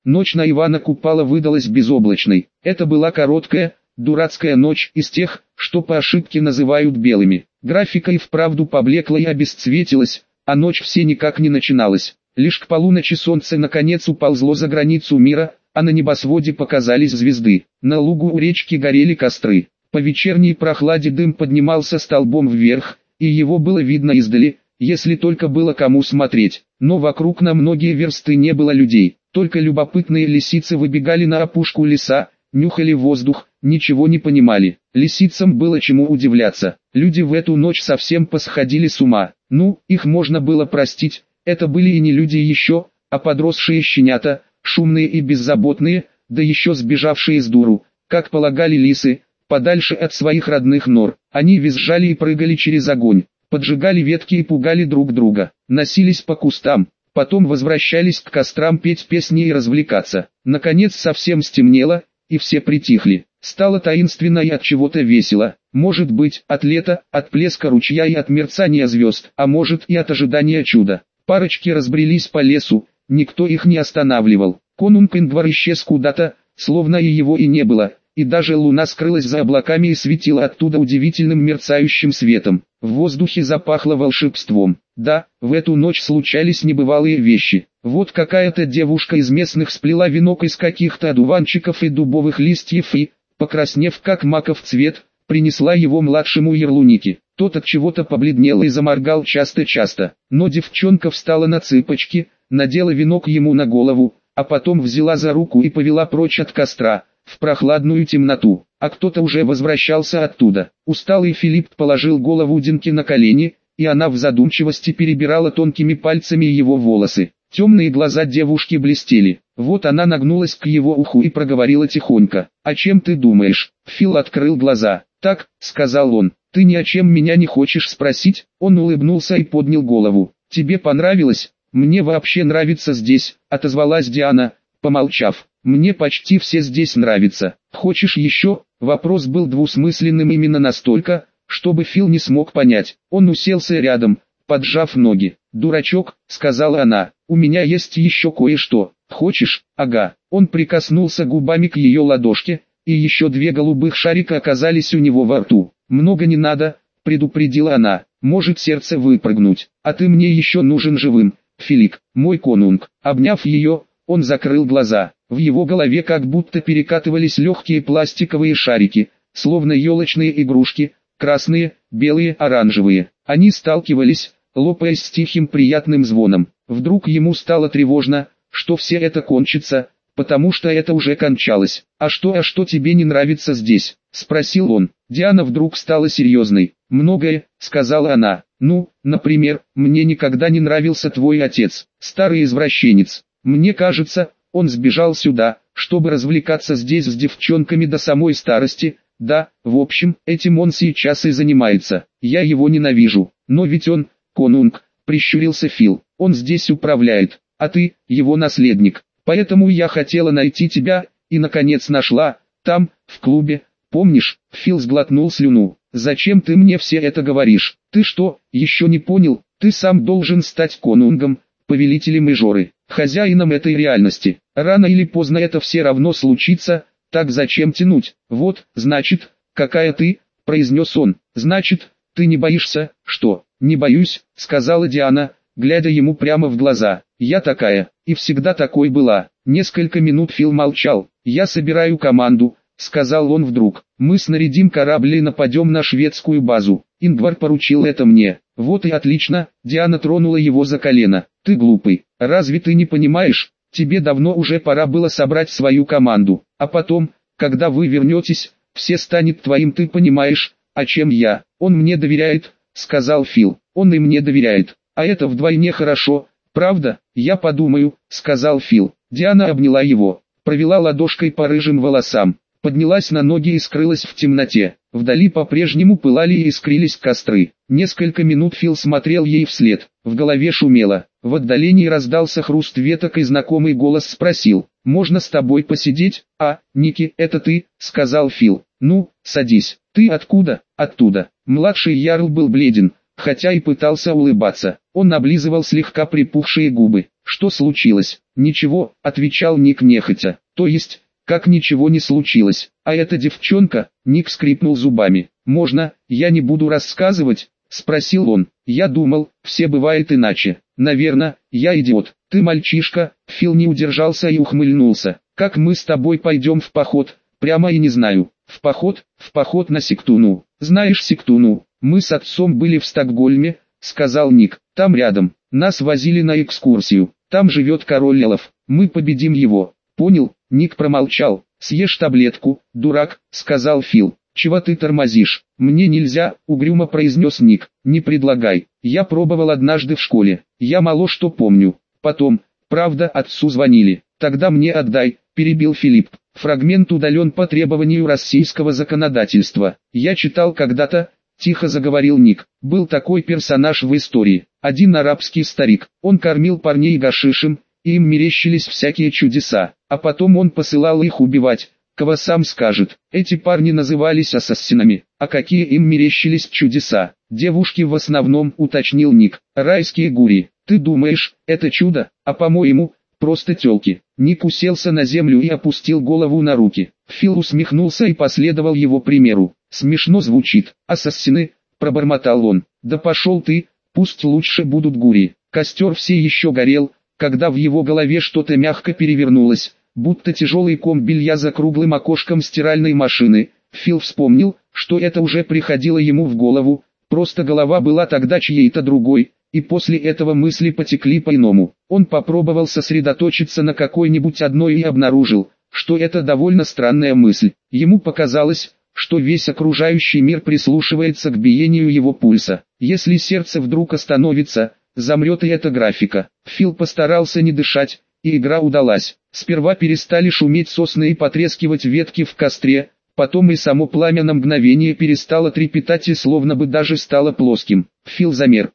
Ночь на Ивана Купала выдалась безоблачной. Это была короткая, дурацкая ночь из тех, что по ошибке называют белыми. Графика и вправду поблекла и обесцветилась, а ночь все никак не начиналась. Лишь к полуночи солнце наконец уползло за границу мира, а на небосводе показались звезды. На лугу у речки горели костры. По вечерней прохладе дым поднимался столбом вверх, и его было видно издали, если только было кому смотреть. Но вокруг на многие версты не было людей. Только любопытные лисицы выбегали на опушку леса, нюхали воздух, ничего не понимали. Лисицам было чему удивляться. Люди в эту ночь совсем посходили с ума. Ну, их можно было простить, это были и не люди еще, а подросшие щенята, шумные и беззаботные, да еще сбежавшие с дуру, как полагали лисы, подальше от своих родных нор. Они визжали и прыгали через огонь, поджигали ветки и пугали друг друга, носились по кустам, потом возвращались к кострам петь песни и развлекаться. Наконец совсем стемнело, и все притихли. Стало таинственно и от чего-то весело. Может быть, от лета, от плеска ручья и от мерцания звезд, а может и от ожидания чуда. Парочки разбрелись по лесу, никто их не останавливал. Конунг Ингвар исчез куда-то, словно и его и не было, и даже луна скрылась за облаками и светила оттуда удивительным мерцающим светом. В воздухе запахло волшебством. Да, в эту ночь случались небывалые вещи. Вот какая-то девушка из местных сплела венок из каких-то одуванчиков и дубовых листьев и, покраснев как маков цвет, принесла его младшему Ярлунике. Тот от чего-то побледнел и заморгал часто-часто. Но девчонка встала на цыпочки, надела венок ему на голову, а потом взяла за руку и повела прочь от костра, в прохладную темноту. А кто-то уже возвращался оттуда. Усталый Филипп положил голову Динке на колени, и она в задумчивости перебирала тонкими пальцами его волосы. Темные глаза девушки блестели. Вот она нагнулась к его уху и проговорила тихонько: «О чем ты думаешь?» Фил открыл глаза. «Так», — сказал он, — «ты ни о чем меня не хочешь спросить?» Он улыбнулся и поднял голову. «Тебе понравилось?» «Мне вообще нравится здесь», — отозвалась Диана, помолчав. «Мне почти все здесь нравится. Хочешь еще?» Вопрос был двусмысленным именно настолько, чтобы Фил не смог понять. Он уселся рядом, поджав ноги. «Дурачок», — сказала она, — «у меня есть еще кое-что. Хочешь?» «Ага». Он прикоснулся губами к ее ладошке, и еще 2 голубых шарика оказались у него во рту. «Много не надо», — предупредила она, — «может сердце выпрыгнуть. А ты мне еще нужен живым, Филипп, мой конунг». Обняв ее, он закрыл глаза. В его голове как будто перекатывались легкие пластиковые шарики, словно елочные игрушки, красные, белые, оранжевые. Они сталкивались, лопаясь с тихим приятным звоном. Вдруг ему стало тревожно, что все это кончится, потому что это уже кончалось. А что тебе не нравится здесь?» — спросил он. Диана вдруг стала серьезной. «Многое», — сказала она. «Ну, например, мне никогда не нравился твой отец, старый извращенец. Мне кажется, он сбежал сюда, чтобы развлекаться здесь с девчонками до самой старости. Да, в общем, этим он сейчас и занимается. Я его ненавижу. Но ведь он, конунг», — прищурился Фил. «Он здесь управляет, а ты, его наследник. Поэтому я хотела найти тебя, и наконец нашла, там, в клубе. Помнишь?» Фил сглотнул слюну. «Зачем ты мне все это говоришь? Ты что, еще не понял? Ты сам должен стать конунгом, повелителем Ижоры, хозяином этой реальности. Рано или поздно это все равно случится, так зачем тянуть?» «Вот, значит, какая ты», — произнес он. «Значит, ты не боишься?» «Что?» «Не боюсь», — сказала Диана, глядя ему прямо в глаза. «Я такая, и всегда такой была». Несколько минут Фил молчал. «Я собираю команду», — сказал он вдруг. «Мы снарядим корабль и нападем на шведскую базу. Ингвар поручил это мне». «Вот и отлично», — Диана тронула его за колено. «Ты глупый, разве ты не понимаешь? Тебе давно уже пора было собрать свою команду. А потом, когда вы вернетесь, все станет твоим, ты понимаешь, о чем я?» «Он мне доверяет», — сказал Фил. «Он и мне доверяет. А это вдвойне хорошо, правда?» «Я подумаю», — сказал Фил. Диана обняла его, провела ладошкой по рыжим волосам, поднялась на ноги и скрылась в темноте. Вдали по-прежнему пылали и искрились костры. Несколько минут Фил смотрел ей вслед, в голове шумело. В отдалении раздался хруст веток и знакомый голос спросил: «Можно с тобой посидеть?» «А, Ники, это ты?» — сказал Фил. «Ну, садись. Ты откуда?» «Оттуда». Младший ярл был бледен, хотя и пытался улыбаться. Он облизывал слегка припухшие губы. Что случилось? Ничего, отвечал Ник нехотя. То есть, как ничего не случилось. А эта девчонка, Ник скрипнул зубами. Можно, я не буду рассказывать? Спросил он. Я думал, все бывает иначе. Наверное, я идиот. Ты мальчишка. Фил не удержался и ухмыльнулся. Как мы с тобой пойдем в поход? Прямо и не знаю. В поход на Сиктуну. Знаешь Сиктуну? Мы с отцом были в Стокгольме, сказал Ник. Там рядом. Нас возили на экскурсию. Там живет король лев. Мы победим его. Понял? Ник промолчал. Съешь таблетку, дурак, сказал Фил. Чего ты тормозишь? Мне нельзя, угрюмо произнес Ник. Не предлагай. Я пробовал однажды в школе. Я мало что помню. Потом, правда, отцу звонили. Тогда мне отдай, перебил Филипп. Фрагмент удален по требованию российского законодательства. Я читал когда-то, тихо заговорил Ник. Был такой персонаж в истории. Один арабский старик. Он кормил парней гашишем, и им мерещились всякие чудеса. А потом он посылал их убивать. Кого сам скажет. Эти парни назывались ассасинами. А какие им мерещились чудеса? Девушки в основном, уточнил Ник. Райские гури. Ты думаешь, это чудо? А по-моему, просто тёлки. Ник уселся на землю и опустил голову на руки. Фил усмехнулся и последовал его примеру. Смешно звучит. Ассасины, пробормотал он. Да пошел ты, пусть лучше будут гури. Костер все еще горел, когда в его голове что-то мягко перевернулось, будто тяжелый ком белья за круглым окошком стиральной машины. Фил вспомнил, что это уже приходило ему в голову, просто голова была тогда чьей-то другой, и после этого мысли потекли по-иному. Он попробовал сосредоточиться на какой-нибудь одной и обнаружил, что это довольно странная мысль. Ему показалось, что весь окружающий мир прислушивается к биению его пульса. Если сердце вдруг остановится, замрет и эта графика. Фил постарался не дышать, и игра удалась. Сперва перестали шуметь сосны и потрескивать ветки в костре, потом и само пламя на мгновение перестало трепетать и словно бы даже стало плоским. Фил замер.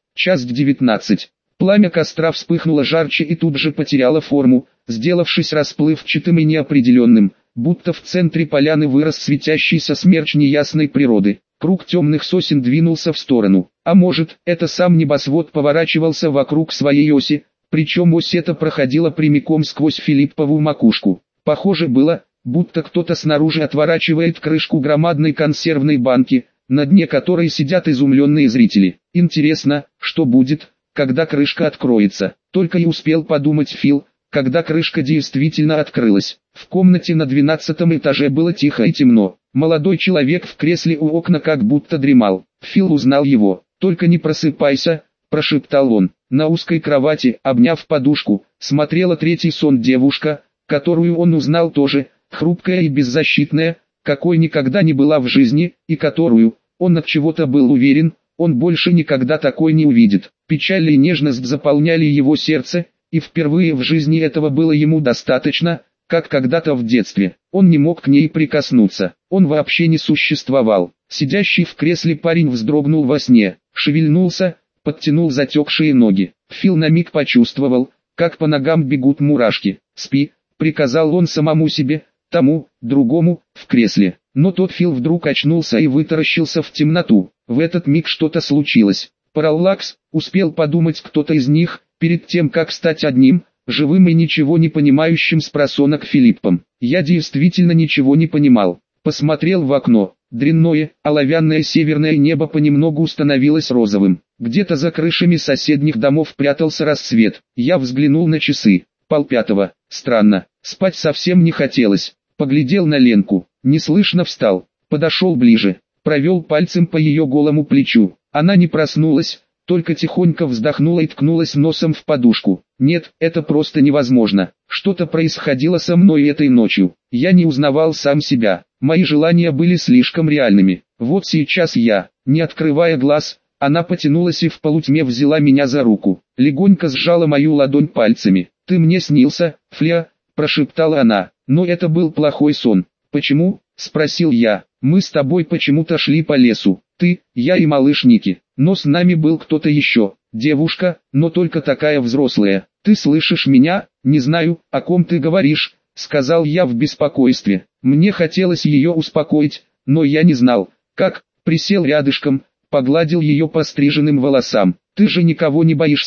1:19. Пламя костра вспыхнуло жарче и тут же потеряло форму, сделавшись расплывчатым и неопределенным, будто в центре поляны вырос светящийся смерч неясной природы. Круг темных сосен двинулся в сторону, а может, это сам небосвод поворачивался вокруг своей оси, причем ось эта проходила прямиком сквозь Филиппову макушку. Похоже было, будто кто-то снаружи отворачивает крышку громадной консервной банки, на дне которой сидят изумленные зрители. Интересно, что будет, когда крышка откроется. Только и успел подумать Фил, когда крышка действительно открылась. В комнате на 12-м этаже было тихо и темно. Молодой человек в кресле у окна как будто дремал. Фил узнал его. «Только не просыпайся», – прошептал он. На узкой кровати, обняв подушку, смотрела третий сон девушка, которую он узнал тоже, хрупкая и беззащитная, какой никогда не была в жизни, и которую, он от чего-то был уверен, он больше никогда такой не увидит. Печаль и нежность заполняли его сердце, и впервые в жизни этого было ему достаточно, как когда-то в детстве. Он не мог к ней прикоснуться, он вообще не существовал. Сидящий в кресле парень вздрогнул во сне, шевельнулся, подтянул затекшие ноги. Фил на миг почувствовал, как по ногам бегут мурашки. «Спи», — приказал он самому себе, тому, другому, в кресле. Но тот Фил вдруг очнулся и вытаращился в темноту. В этот миг что-то случилось. Параллакс, успел подумать кто-то из них, перед тем как стать одним, живым и ничего не понимающим спросонок Филиппом. Я действительно ничего не понимал. Посмотрел в окно. Дрянное, оловянное северное небо понемногу становилось розовым. Где-то за крышами соседних домов прятался рассвет. Я взглянул на часы. 4:30. Странно, спать совсем не хотелось. Поглядел на Ленку. Неслышно встал. Подошел ближе. Провел пальцем по ее голому плечу. Она не проснулась, только тихонько вздохнула и ткнулась носом в подушку. Нет, это просто невозможно. Что-то происходило со мной этой ночью. Я не узнавал сам себя. Мои желания были слишком реальными. Вот сейчас я, не открывая глаз, она потянулась и в полутьме взяла меня за руку. Легонько сжала мою ладонь пальцами. «Ты мне снился, Фля», – прошептала она. Но это был плохой сон. «Почему?» – спросил я. «Мы с тобой почему-то шли по лесу. Ты, я и малыш Ники. Но с нами был кто-то еще. Девушка, но только такая взрослая. Ты слышишь меня? Не знаю, о ком ты говоришь», — сказал я в беспокойстве. Мне хотелось ее успокоить, но я не знал, как. Присел рядышком, погладил ее по стриженным волосам. «Ты же никого не боишься?»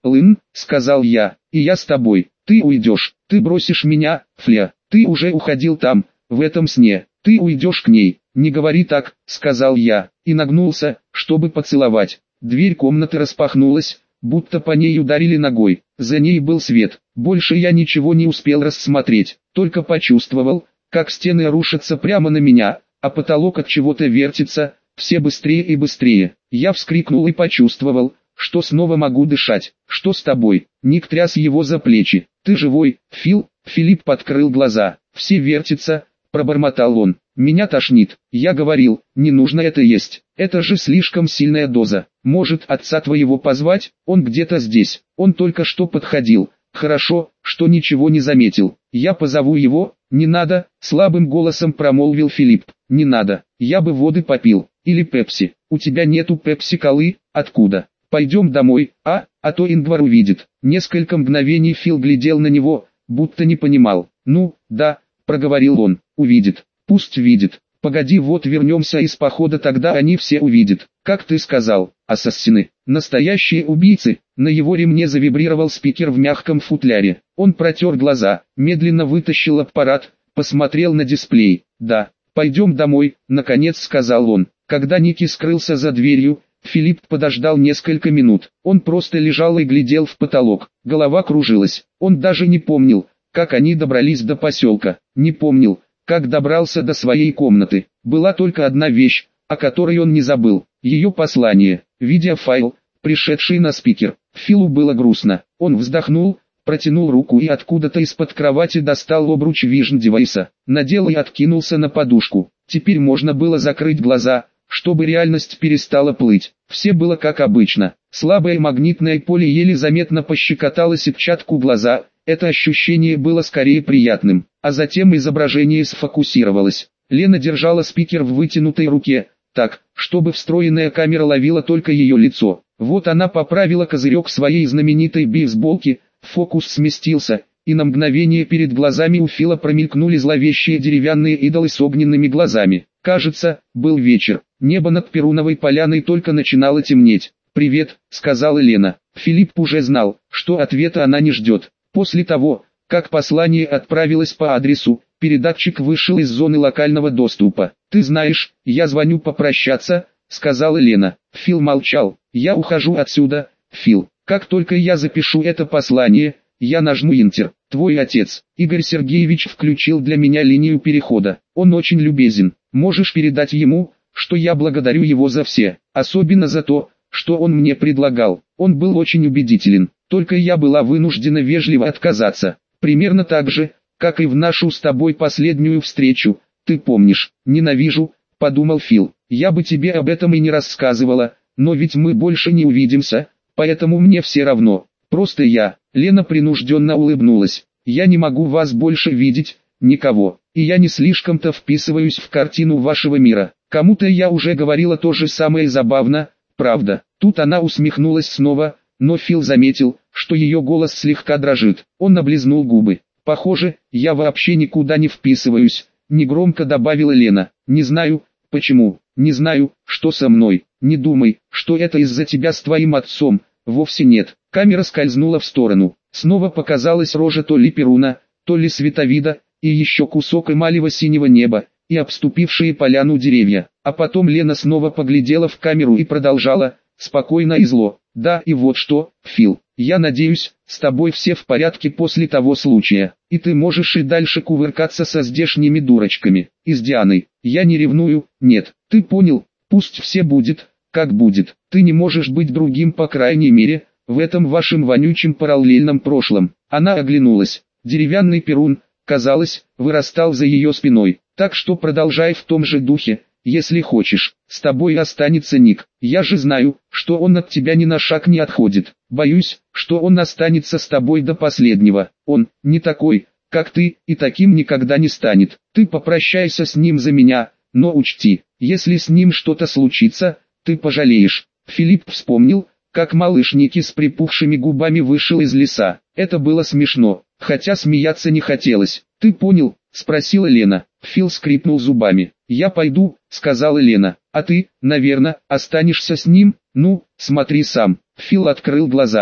Лын, сказал я, и я с тобой. Ты уйдешь, ты бросишь меня, Фля. Ты уже уходил там, в этом сне. Ты уйдешь к ней. Не говори так, сказал я, и нагнулся, чтобы поцеловать. Дверь комнаты распахнулась, будто по ней ударили ногой. За ней был свет. Больше я ничего не успел рассмотреть, только почувствовал, как стены рушатся прямо на меня, а потолок от чего-то вертится, все быстрее и быстрее. Я вскрикнул и почувствовал, что снова могу дышать. Что с тобой? Ник тряс его за плечи. Ты живой, Фил? Филипп подкрыл глаза. Все вертится, пробормотал он. Меня тошнит. Я говорил, не нужно это есть. Это же слишком сильная доза. Может, отца твоего позвать? Он где-то здесь. Он только что подходил. Хорошо, что ничего не заметил. Я позову его. Не надо, слабым голосом промолвил Филипп. Не надо. Я бы воды попил. Или пепси. У тебя нету пепси-колы? Откуда? Пойдем домой, а то Ингвар увидит. Несколько мгновений Фил глядел на него, будто не понимал. Ну, да, проговорил он, увидит. Пусть видит. Погоди, вот вернемся из похода, тогда они все увидят. Как ты сказал, ассасины, настоящие убийцы. На его ремне завибрировал спикер в мягком футляре. Он протер глаза, медленно вытащил аппарат, посмотрел на дисплей. Да, пойдем домой, наконец сказал он. Когда Ники скрылся за дверью, Филипп подождал несколько минут. Он просто лежал и глядел в потолок. Голова кружилась. Он даже не помнил, как они добрались до поселка. Не помнил, как добрался до своей комнаты. Была только одна вещь, о которой он не забыл. Ее послание, видеофайл, пришедший на спикер. Филу было грустно. Он вздохнул, протянул руку и откуда-то из-под кровати достал обруч Vision девайса. Надел и откинулся на подушку. Теперь можно было закрыть глаза, чтобы реальность перестала плыть. Все было как обычно. Слабое магнитное поле еле заметно пощекотало сетчатку глаза. Это ощущение было скорее приятным. А затем изображение сфокусировалось. Лена держала спикер в вытянутой руке, так, чтобы встроенная камера ловила только ее лицо. Вот она поправила козырек своей знаменитой бейсболки, фокус сместился, и на мгновение перед глазами у Фила промелькнули зловещие деревянные идолы с огненными глазами. Кажется, был вечер. Небо над Перуновой поляной только начинало темнеть. «Привет», — сказала Лена. Филипп уже знал, что ответа она не ждет. После того, как послание отправилось по адресу, передатчик вышел из зоны локального доступа. «Ты знаешь, я звоню попрощаться», — сказала Лена. Фил молчал. «Я ухожу отсюда, Фил. Как только я запишу это послание, я нажму Enter. Твой отец, Игорь Сергеевич, включил для меня линию перехода. Он очень любезен. Можешь передать ему, что я благодарю его за все, особенно за то, что он мне предлагал. Он был очень убедителен, только я была вынуждена вежливо отказаться. Примерно так же, как и в нашу с тобой последнюю встречу. Ты помнишь?» «Ненавижу», — подумал Фил. «Я бы тебе об этом и не рассказывала, но ведь мы больше не увидимся, поэтому мне все равно. Просто я». Лена принужденно улыбнулась. «Я не могу вас больше видеть, никого, и я не слишком-то вписываюсь в картину вашего мира. Кому-то я уже говорила то же самое, забавно, правда?» Тут она усмехнулась снова, но Фил заметил, что ее голос слегка дрожит. Он облизнул губы. «Похоже, я вообще никуда не вписываюсь», — негромко добавила Лена. «Не знаю, почему, не знаю, что со мной. Не думай, что это из-за тебя с твоим отцом, вовсе нет». Камера скользнула в сторону. Снова показалась рожа то ли Перуна, то ли Световида, и еще кусок эмалево синего неба, и обступившие поляну деревья. А потом Лена снова поглядела в камеру и продолжала, спокойно и зло. «Да, и вот что, Фил, я надеюсь, с тобой все в порядке после того случая, и ты можешь и дальше кувыркаться со здешними дурочками, и с Дианой. Я не ревную, нет, ты понял, пусть все будет, как будет. Ты не можешь быть другим, по крайней мере, в этом вашем вонючем параллельном прошлом». Она оглянулась. Деревянный Перун, казалось, вырастал за ее спиной. «Так что продолжай в том же духе, если хочешь. С тобой останется Ник. Я же знаю, что он от тебя ни на шаг не отходит. Боюсь, что он останется с тобой до последнего. Он не такой, как ты, и таким никогда не станет. Ты попрощайся с ним за меня, но учти, если с ним что-то случится, ты пожалеешь». Филипп вспомнил, как малыш Ники с припухшими губами вышел из леса. Это было смешно, хотя смеяться не хотелось. «Ты понял?» — спросила Лена. Фил скрипнул зубами. «Я пойду», — сказала Лена. «А ты, наверное, останешься с ним? Ну, смотри сам». Фил открыл глаза.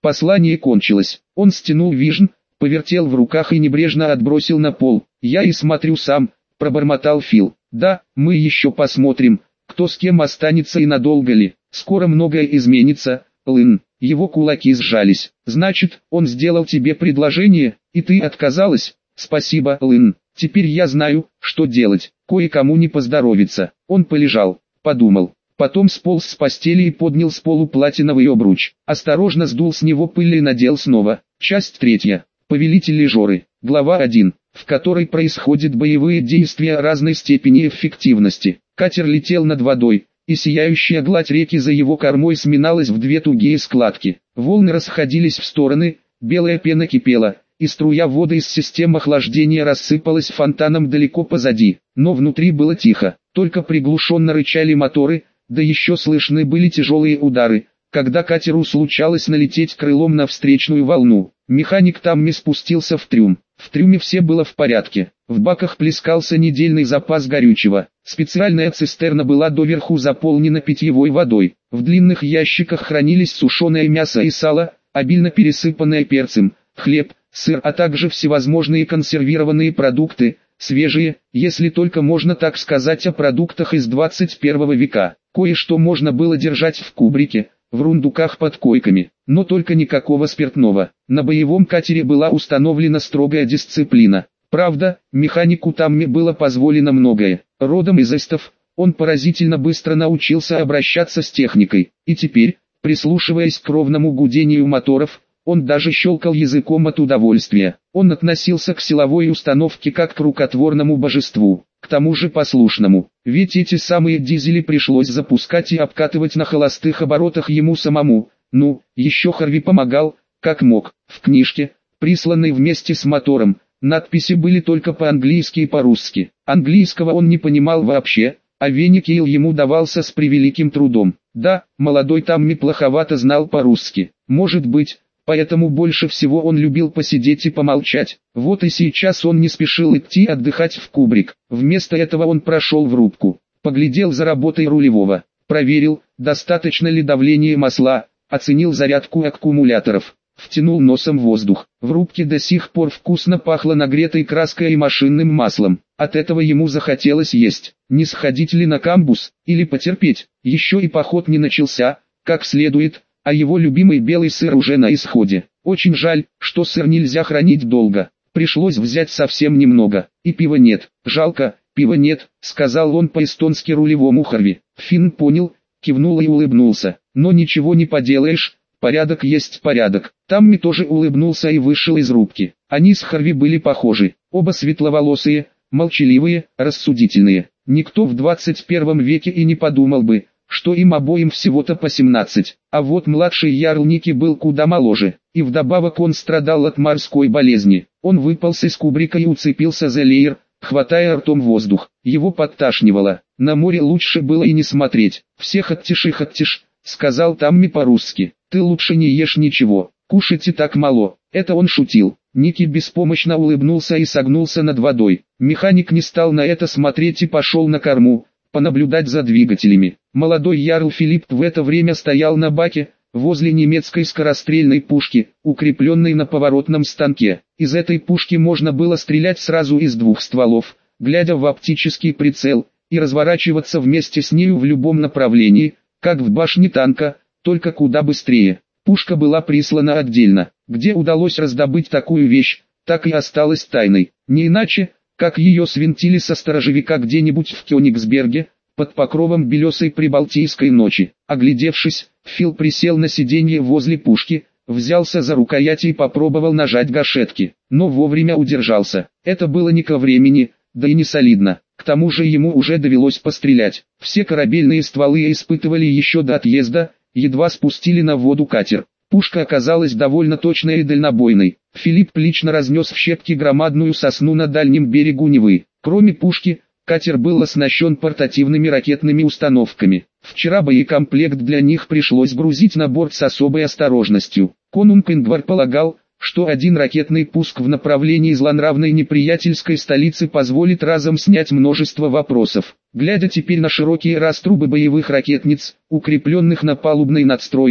Послание кончилось. Он стянул вижн, повертел в руках и небрежно отбросил на пол. «Я и смотрю сам», — пробормотал Фил. «Да, мы еще посмотрим, кто с кем останется и надолго ли. Скоро многое изменится, Лын». Его кулаки сжались. «Значит, он сделал тебе предложение, и ты отказалась?» «Спасибо, Лын. Теперь я знаю, что делать. Кое-кому не поздоровится». Он полежал, подумал. Потом сполз с постели и поднял с полу платиновый обруч. Осторожно сдул с него пыль и надел снова. Часть 3. Повелители Жоры. Глава 1, в которой происходят боевые действия разной степени эффективности. Катер летел над водой, и сияющая гладь реки за его кормой сминалась в две тугие складки. Волны расходились в стороны, белая пена кипела, и струя воды из системы охлаждения рассыпалась фонтаном далеко позади. Но внутри было тихо, только приглушенно рычали моторы, да еще слышны были тяжелые удары, когда катеру случалось налететь крылом на встречную волну. Механик Тамми спустился в трюм. В трюме все было в порядке. В баках плескался недельный запас горючего. Специальная цистерна была доверху заполнена питьевой водой. В длинных ящиках хранились сушеное мясо и сало, обильно пересыпанное перцем, хлеб, сыр, а также всевозможные консервированные продукты, свежие, если только можно так сказать о продуктах из 21 века. Кое-что можно было держать в кубрике, в рундуках под койками, но только никакого спиртного. На боевом катере была установлена строгая дисциплина. Правда, механику Тамми было позволено многое. Родом из эстов, он поразительно быстро научился обращаться с техникой, и теперь, прислушиваясь к ровному гудению моторов, он даже щелкал языком от удовольствия. Он относился к силовой установке как к рукотворному божеству, к тому же послушному, ведь эти самые дизели пришлось запускать и обкатывать на холостых оборотах ему самому. Ну, еще Харви помогал, как мог. В книжке, присланной вместе с мотором, надписи были только по-английски и по-русски. Английского он не понимал вообще, а Веникейл ему давался с превеликим трудом. Да, молодой Тамми плоховато знал по-русски. Может быть, поэтому больше всего он любил посидеть и помолчать. Вот и сейчас он не спешил идти отдыхать в кубрик. Вместо этого он прошел в рубку, поглядел за работой рулевого, проверил, достаточно ли давление масла, оценил зарядку аккумуляторов, втянул носом воздух. В рубке до сих пор вкусно пахло нагретой краской и машинным маслом. От этого ему захотелось есть. Не сходить ли на камбус, или потерпеть? Еще и поход не начался, как следует, а его любимый белый сыр уже на исходе. Очень жаль, что сыр нельзя хранить долго. Пришлось взять совсем немного. И пива нет. Жалко, пива нет, сказал он по-эстонски рулевому Харви. Финн понял, кивнул и улыбнулся. Но ничего не поделаешь, порядок есть порядок. Тамми тоже улыбнулся и вышел из рубки. Они с Харви были похожи. Оба светловолосые, молчаливые, рассудительные. Никто в 21 веке и не подумал бы, что им обоим всего-то по 17, а вот младший Ярл Ники был куда моложе, и вдобавок он страдал от морской болезни. Он выполз из кубрика и уцепился за леер, хватая ртом воздух. Его подташнивало. На море лучше было и не смотреть. «Всех оттишь», — сказал Тамми по-русски. «Ты лучше не ешь ничего, кушайте так мало». Это он шутил. Ники беспомощно улыбнулся и согнулся над водой. Механик не стал на это смотреть и пошел на корму, понаблюдать за двигателями. Молодой Ярл Филипп в это время стоял на баке, возле немецкой скорострельной пушки, укрепленной на поворотном станке. Из этой пушки можно было стрелять сразу из двух стволов, глядя в оптический прицел, и разворачиваться вместе с нею в любом направлении, как в башне танка, только куда быстрее. Пушка была прислана отдельно. Где удалось раздобыть такую вещь, так и осталась тайной. Не иначе, как ее свинтили со сторожевика где-нибудь в Кёнигсберге, под покровом белесой прибалтийской ночи. Оглядевшись, Фил присел на сиденье возле пушки, взялся за рукоять и попробовал нажать гашетки, но вовремя удержался. Это было не ко времени, да и не солидно. К тому же ему уже довелось пострелять. Все корабельные стволы испытывали еще до отъезда, едва спустили на воду катер. Пушка оказалась довольно точной и дальнобойной. Филипп лично разнес в щепки громадную сосну на дальнем берегу Невы. Кроме пушки, катер был оснащен портативными ракетными установками. Вчера боекомплект для них пришлось грузить на борт с особой осторожностью. Конунг Ингвар полагал, что один ракетный пуск в направлении злонравной неприятельской столицы позволит разом снять множество вопросов. Глядя теперь на широкие раструбы боевых ракетниц, укрепленных на палубной надстройке,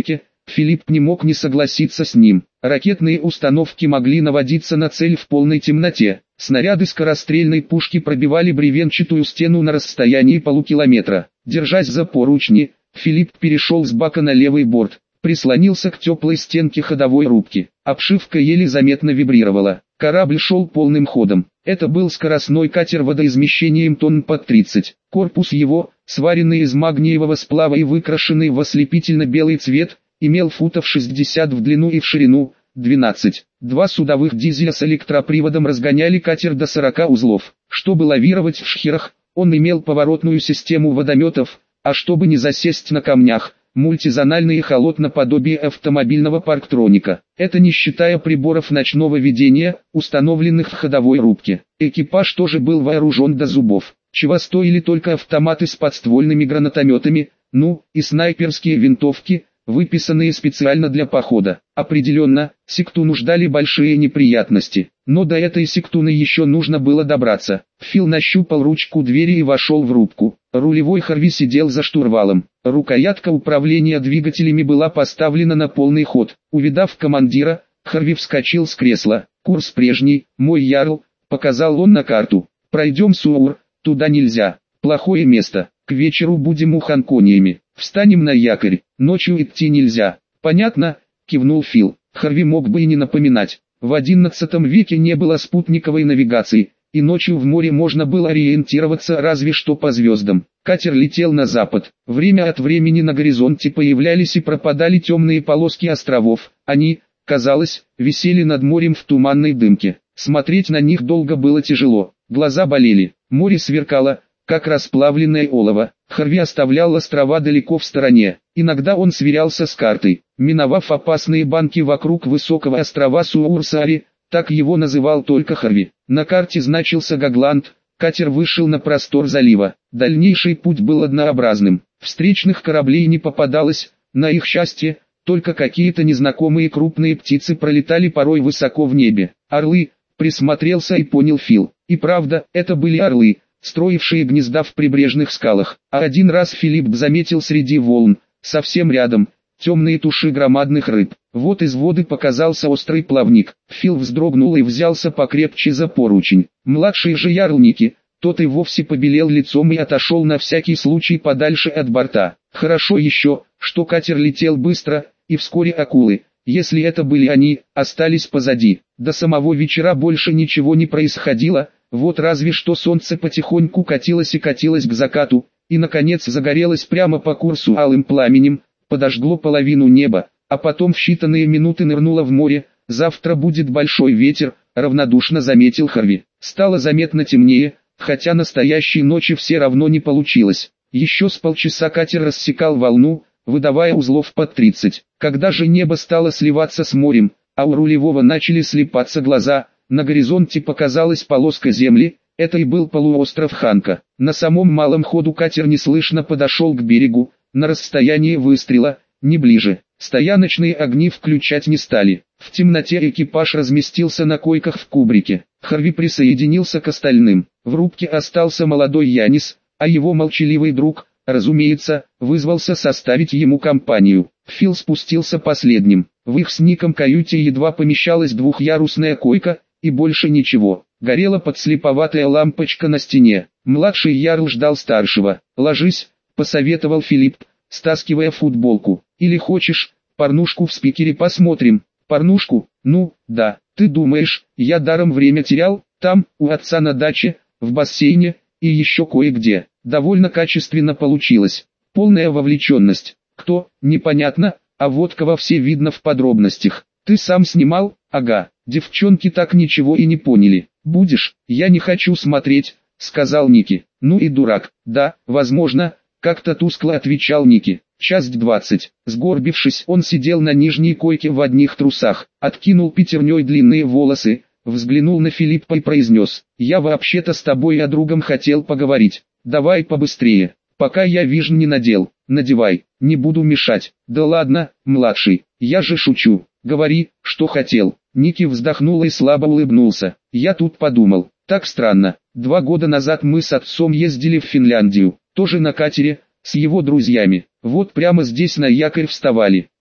Филипп не мог не согласиться с ним. Ракетные установки могли наводиться на цель в полной темноте. Снаряды скорострельной пушки пробивали бревенчатую стену на расстоянии полукилометра. Держась за поручни, Филипп перешел с бака на левый борт, прислонился к теплой стенке ходовой рубки. Обшивка еле заметно вибрировала. Корабль шел полным ходом. Это был скоростной катер водоизмещением тонн под 30. Корпус его, сваренный из магниевого сплава и выкрашенный в ослепительно-белый цвет, имел футов 60 в длину и в ширину, 12. Два судовых дизеля с электроприводом разгоняли катер до 40 узлов. Чтобы лавировать в шхерах, он имел поворотную систему водометов, а чтобы не засесть на камнях, мультизональный эхолот наподобие автомобильного парктроника. Это не считая приборов ночного видения, установленных в ходовой рубке. Экипаж тоже был вооружен до зубов, чего стоили только автоматы с подствольными гранатометами, и снайперские винтовки, выписанные специально для похода. Определенно, сектуну ждали большие неприятности, но до этой сектуны еще нужно было добраться. Фил нащупал ручку двери и вошел в рубку. Рулевой Харви сидел за штурвалом. Рукоятка управления двигателями была поставлена на полный ход. Увидав командира, Харви вскочил с кресла. «Курс прежний, мой ярл», — показал он на карту. «Пройдем Суур, туда нельзя. Плохое место. К вечеру будем у Ханкониями. Встанем на якорь. Ночью идти нельзя». «Понятно», — кивнул Фил. Харви мог бы и не напоминать. В XI веке не было спутниковой навигации, и ночью в море можно было ориентироваться разве что по звездам. Катер летел на запад. Время от времени на горизонте появлялись и пропадали темные полоски островов. Они, казалось, висели над морем в туманной дымке. Смотреть на них долго было тяжело. Глаза болели. Море сверкало, как расплавленное олово. Харви оставлял острова далеко в стороне. Иногда он сверялся с картой. Миновав опасные банки вокруг высокого острова Суурсари, так его называл только Харви. На карте значился Гагланд. Катер вышел на простор залива. Дальнейший путь был однообразным. Встречных кораблей не попадалось, на их счастье, только какие-то незнакомые крупные птицы пролетали порой высоко в небе. Орлы, присмотрелся и понял Фил. И правда, это были орлы, строившие гнезда в прибрежных скалах. А один раз Филипп заметил среди волн, совсем рядом, темные туши громадных рыб. Вот из воды показался острый плавник. Фил вздрогнул и взялся покрепче за поручень. Младший же ярл Ники, тот и вовсе побелел лицом и отошел на всякий случай подальше от борта. Хорошо еще, что катер летел быстро, и вскоре акулы, если это были они, остались позади. До самого вечера больше ничего не происходило, вот разве что солнце потихоньку катилось и катилось к закату, и наконец загорелось прямо по курсу алым пламенем, подожгло половину неба, а потом в считанные минуты нырнуло в море. «Завтра будет большой ветер», — равнодушно заметил Харви. Стало заметно темнее, хотя настоящей ночи все равно не получилось. Еще с полчаса катер рассекал волну, выдавая узлов под 30. Когда же небо стало сливаться с морем, а у рулевого начали слипаться глаза, на горизонте показалась полоска земли. Это и был полуостров Ханка. На самом малом ходу катер неслышно подошел к берегу, на расстоянии выстрела, не ближе. Стояночные огни включать не стали. В темноте экипаж разместился на койках в кубрике. Харви присоединился к остальным. В рубке остался молодой Янис, а его молчаливый друг, разумеется, вызвался составить ему компанию. Фил спустился последним. В их с Ником каюте едва помещалась двухъярусная койка, и больше ничего. Горела подслеповатая лампочка на стене. Младший ярл ждал старшего. «Ложись», — посоветовал Филипп, стаскивая футболку. «Или хочешь, порнушку в спикере посмотрим?» «Порнушку? Ну, да. Ты думаешь, я даром время терял? Там, у отца на даче, в бассейне, и еще кое-где. Довольно качественно получилось. Полная вовлеченность. Кто, непонятно, а водка во все видно в подробностях. Ты сам снимал? Ага». Девчонки так ничего и не поняли. «Будешь? Я не хочу смотреть», — сказал Ники. «Ну и дурак». «Да, возможно», — как-то тускло отвечал Ники. Часть 20. Сгорбившись, он сидел на нижней койке в одних трусах, откинул пятерней длинные волосы, взглянул на Филиппа и произнес: «Я вообще-то с тобой и о другом хотел поговорить. Давай побыстрее, пока я вижн не надел. Надевай, не буду мешать». «Да ладно, младший, я же шучу. Говори, что хотел». Ники вздохнул и слабо улыбнулся. «Я тут подумал, так странно. 2 года назад мы с отцом ездили в Финляндию, тоже на катере, с его друзьями. Вот прямо здесь на якорь вставали.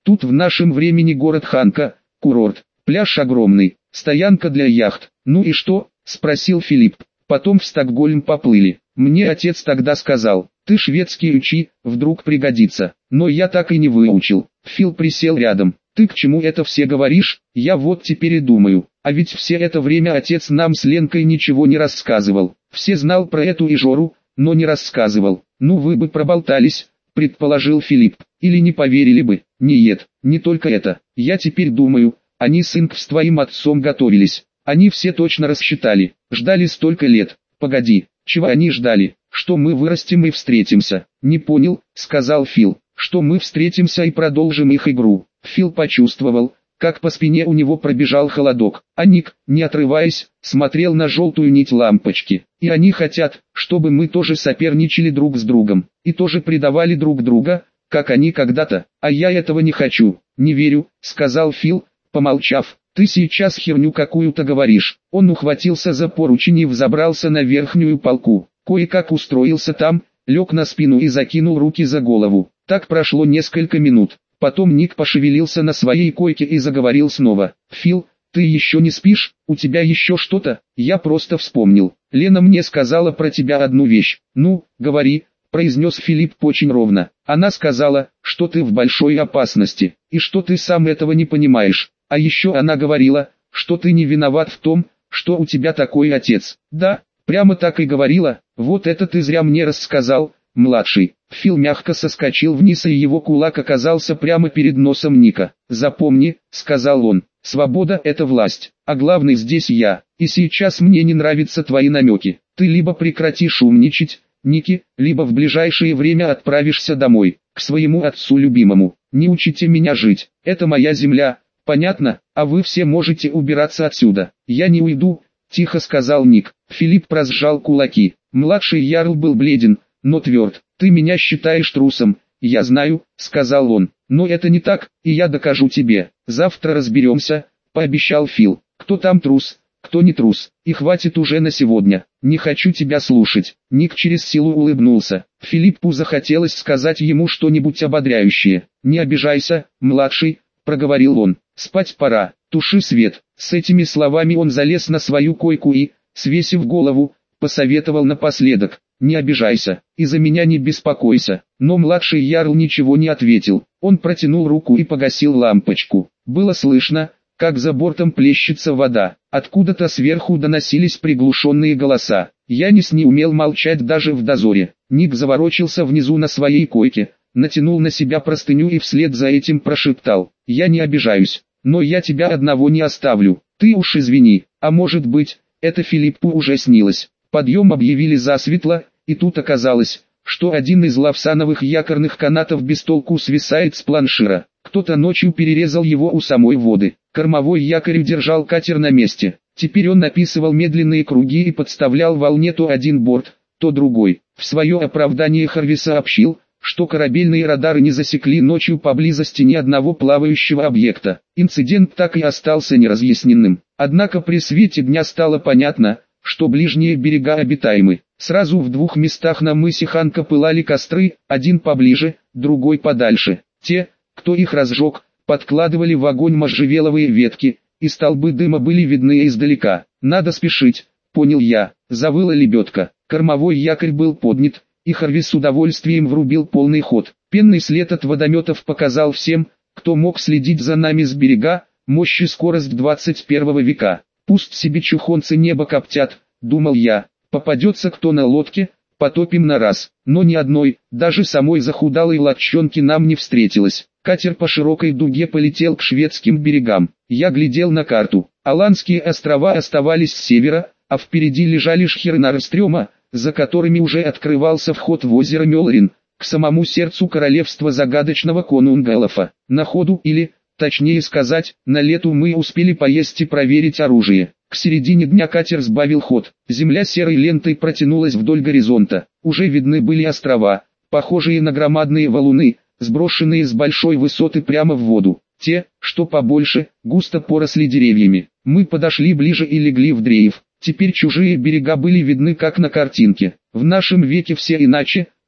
Тут в нашем времени город Ханка, курорт, пляж огромный, стоянка для яхт. Ну и что? Спросил Филипп. Потом в Стокгольм поплыли. Мне отец тогда сказал, ты шведский учи, вдруг пригодится. Но я так и не выучил. Фил присел рядом. Ты к чему это все говоришь? Я вот теперь и думаю. А ведь все это время отец нам с Ленкой ничего не рассказывал. Все знал про эту Ижору, но не рассказывал. Ну вы бы проболтались, предположил Филипп. Или не поверили бы. Нет, не только это. Я теперь думаю, они с Инг с твоим отцом готовились. Они все точно рассчитали. Ждали столько лет. Погоди, чего они ждали? Что мы вырастем и встретимся. Не понял, сказал Фил. Что мы встретимся и продолжим их игру. Фил почувствовал, как по спине у него пробежал холодок, а Ник, не отрываясь, смотрел на желтую нить лампочки. И они хотят, чтобы мы тоже соперничали друг с другом, и тоже предавали друг друга, как они когда-то, а я этого не хочу. Не верю, сказал Фил, помолчав. Ты сейчас херню какую-то говоришь. Он ухватился за поручень и взобрался на верхнюю полку. Кое-как устроился там, лег на спину и закинул руки за голову. Так прошло несколько минут. Потом Ник пошевелился на своей койке и заговорил снова. «Фил, ты еще не спишь? У тебя еще что-то?» «Я просто вспомнил. Лена мне сказала про тебя одну вещь». «Ну, говори», произнес Филипп очень ровно. «Она сказала, что ты в большой опасности, и что ты сам этого не понимаешь. А еще она говорила, что ты не виноват в том, что у тебя такой отец». «Да, прямо так и говорила. Вот это ты зря мне рассказал, младший». Фил мягко соскочил вниз, и его кулак оказался прямо перед носом Ника. «Запомни», — сказал он, — «свобода — это власть, а главный здесь я, и сейчас мне не нравятся твои намеки. Ты либо прекратишь умничать, Ники, либо в ближайшее время отправишься домой, к своему отцу любимому. Не учите меня жить, это моя земля, понятно, а вы все можете убираться отсюда». «Я не уйду», — тихо сказал Ник. Филипп разжал кулаки. Младший ярл был бледен, но тверд. «Ты меня считаешь трусом, я знаю», — сказал он, — «но это не так, и я докажу тебе. Завтра разберемся», — пообещал Фил. «Кто там трус, кто не трус, и хватит уже на сегодня, не хочу тебя слушать». Ник через силу улыбнулся. Филиппу захотелось сказать ему что-нибудь ободряющее. «Не обижайся, младший», — проговорил он, — «спать пора, туши свет». С этими словами он залез на свою койку и, свесив голову, посоветовал напоследок: «Не обижайся, и за меня не беспокойся». Но младший ярл ничего не ответил. Он протянул руку и погасил лампочку. Было слышно, как за бортом плещется вода. Откуда-то сверху доносились приглушенные голоса. Янис не умел молчать даже в дозоре. Ник заворочился внизу на своей койке, натянул на себя простыню и вслед за этим прошептал: «Я не обижаюсь, но я тебя одного не оставлю. Ты уж извини, а может быть, это Филиппу уже снилось». Подъем объявили засветло, и тут оказалось, что один из лавсановых якорных канатов без толку свисает с планшира. Кто-то ночью перерезал его у самой воды. Кормовой якорь удержал катер на месте. Теперь он описывал медленные круги и подставлял волне то один борт, то другой. В свое оправдание Харви сообщил, что корабельные радары не засекли ночью поблизости ни одного плавающего объекта. Инцидент так и остался неразъясненным. Однако при свете дня стало понятно, что ближние берега обитаемы. Сразу в двух местах на мысе Ханка пылали костры, один поближе, другой подальше. Те, кто их разжег, подкладывали в огонь можжевеловые ветки, и столбы дыма были видны издалека. «Надо спешить», — понял я. Завыла лебедка. Кормовой якорь был поднят, и Харви с удовольствием врубил полный ход. Пенный след от водометов показал всем, кто мог следить за нами с берега, мощь и скорость 21 века. «Пусть себе чухонцы небо коптят», — думал я, — «попадется кто на лодке, потопим на раз». Но ни одной, даже самой захудалой лодчонки нам не встретилось. Катер по широкой дуге полетел к шведским берегам. Я глядел на карту. Аландские острова оставались с севера, а впереди лежали Шхернарстрёма, за которыми уже открывался вход в озеро Мёлрин, к самому сердцу королевства загадочного конунга. На ходу или... Точнее сказать, на лету мы успели поесть и проверить оружие. К середине дня катер сбавил ход. Земля серой лентой протянулась вдоль горизонта. Уже видны были острова, похожие на громадные валуны, сброшенные с большой высоты прямо в воду. Те, что побольше, густо поросли деревьями. Мы подошли ближе и легли в дрейф. Теперь чужие берега были видны как на картинке. В нашем веке все иначе,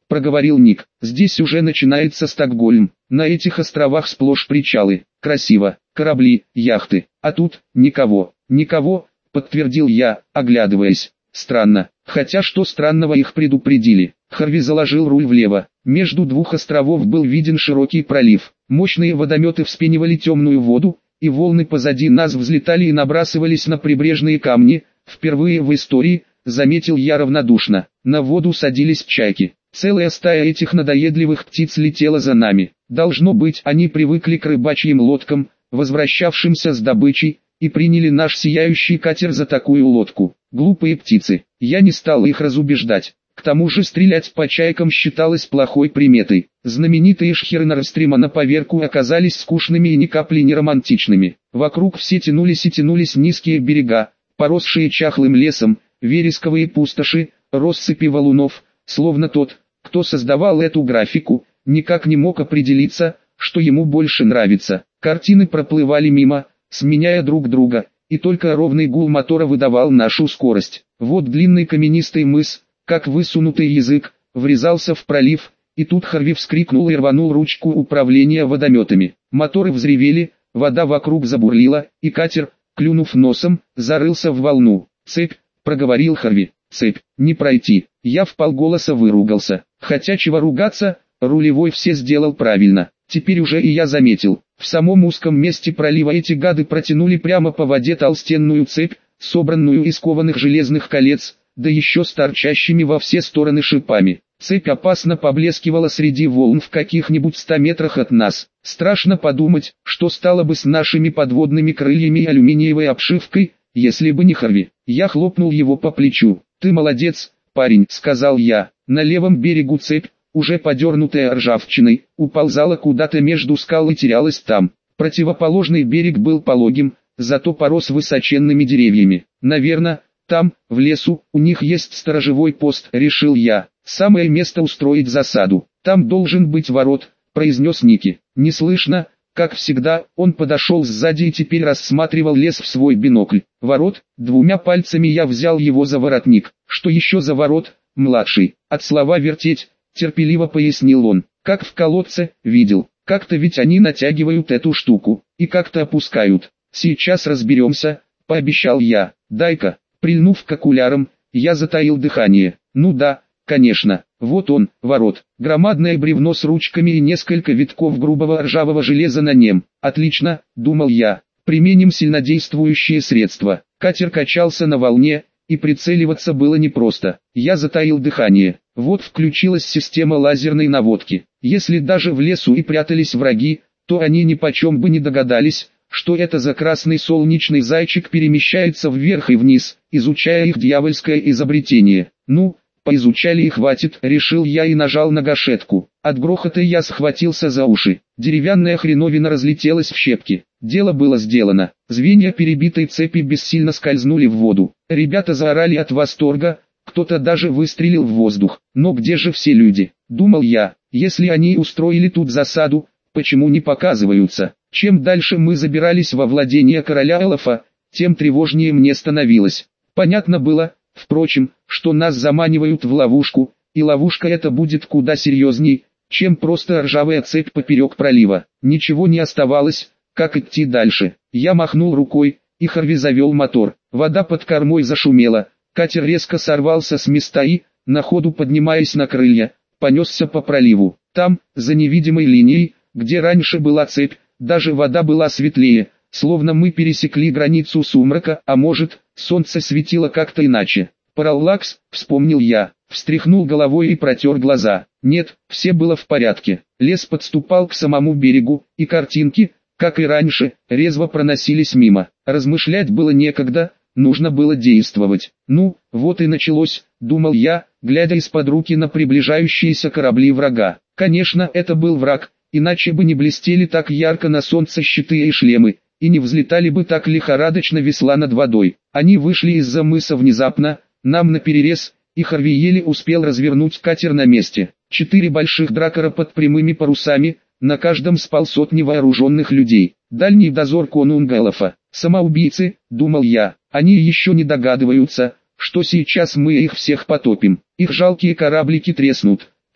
проговорил Ник. Здесь уже начинается Стокгольм. На этих островах сплошь причалы. Красиво. Корабли, яхты. А тут никого. Никого, подтвердил я, оглядываясь. Странно. Хотя что странного, их предупредили. Харви заложил руль влево. Между двух островов был виден широкий пролив. Мощные водометы вспенивали темную воду, и волны позади нас взлетали и набрасывались на прибрежные камни. Впервые в истории, заметил я равнодушно, на воду садились чайки. Целая стая этих надоедливых птиц летела за нами. Должно быть, они привыкли к рыбачьим лодкам, возвращавшимся с добычей, и приняли наш сияющий катер за такую лодку. Глупые птицы. Я не стал их разубеждать. К тому же стрелять по чайкам считалось плохой приметой. Знаменитые шхеры Нордстрима на поверку оказались скучными и ни капли не романтичными. Вокруг все тянулись и тянулись низкие берега, поросшие чахлым лесом, вересковые пустоши, россыпи валунов, словно тот, кто создавал эту графику, никак не мог определиться, что ему больше нравится. Картины проплывали мимо, сменяя друг друга, и только ровный гул мотора выдавал нашу скорость. Вот длинный каменистый мыс, как высунутый язык, врезался в пролив, и тут Харви вскрикнул и рванул ручку управления водометами. Моторы взревели, вода вокруг забурлила, и катер, клюнув носом, зарылся в волну. «Цепь», — проговорил Харви, — «цепь, не пройти». Я вполголоса выругался. Хотя чего ругаться, рулевой все сделал правильно. Теперь уже и я заметил. В самом узком месте пролива эти гады протянули прямо по воде толстенную цепь, собранную из кованых железных колец, да еще с торчащими во все стороны шипами. Цепь опасно поблескивала среди волн в каких-нибудь 100 метрах от нас. Страшно подумать, что стало бы с нашими подводными крыльями и алюминиевой обшивкой, если бы не Харви. Я хлопнул его по плечу. «Ты молодец, парень», — сказал я. На левом берегу цепь, уже подернутая ржавчиной, уползала куда-то между скал и терялась там. Противоположный берег был пологим, зато порос высоченными деревьями. Наверное, там, в лесу, у них есть сторожевой пост, решил я. Самое место устроить засаду. Там должен быть ворот, произнес Ники. Неслышно, как всегда, он подошел сзади и теперь рассматривал лес в свой бинокль. Ворот, двумя пальцами я взял его за воротник. Что еще за ворот, младший? От слова вертеть, терпеливо пояснил он. Как в колодце, видел. Как-то ведь они натягивают эту штуку, и как-то опускают. Сейчас разберемся, пообещал я. Дай-ка. Прильнув к окулярам, я затаил дыхание. Ну да, конечно, вот он, ворот. Громадное бревно с ручками и несколько витков грубого ржавого железа на нем. Отлично, думал я. Применим сильнодействующие средства. Катер качался на волне, и прицеливаться было непросто. Я затаил дыхание. Вот включилась система лазерной наводки. Если даже в лесу и прятались враги, то они ни почем бы не догадались, что это за красный солнечный зайчик перемещается вверх и вниз, изучая их дьявольское изобретение. Ну, поизучали и хватит, решил я и нажал на гашетку. От грохота я схватился за уши. Деревянная хреновина разлетелась в щепки. Дело было сделано. Звенья перебитой цепи бессильно скользнули в воду. Ребята заорали от восторга, кто-то даже выстрелил в воздух. Но где же все люди? Думал я, если они устроили тут засаду, почему не показываются? Чем дальше мы забирались во владение короля эльфа, тем тревожнее мне становилось. Понятно было, впрочем, что нас заманивают в ловушку, и ловушка эта будет куда серьезней, чем просто ржавая цепь поперек пролива. Ничего не оставалось, как идти дальше. Я махнул рукой, и Харви завел мотор. Вода под кормой зашумела, катер резко сорвался с места и, на ходу поднимаясь на крылья, понесся по проливу. Там, за невидимой линией, где раньше была цепь, даже вода была светлее, словно мы пересекли границу сумрака, а может, солнце светило как-то иначе. «Параллакс», вспомнил я, встряхнул головой и протер глаза. Нет, все было в порядке. Лес подступал к самому берегу, и картинки, как и раньше, резво проносились мимо. Размышлять было некогда, нужно было действовать. Ну, вот и началось, думал я, глядя из-под руки на приближающиеся корабли врага. Конечно, это был враг, иначе бы не блестели так ярко на солнце щиты и шлемы, и не взлетали бы так лихорадочно весла над водой. Они вышли из-за мыса внезапно, нам наперерез, и Харви еле успел развернуть катер на месте. 4 больших дракара под прямыми парусами, на каждом спал сотни вооруженных людей. Дальний дозор конунга эльфа. Самоубийцы, думал я, они еще не догадываются, что сейчас мы их всех потопим. Их жалкие кораблики треснут,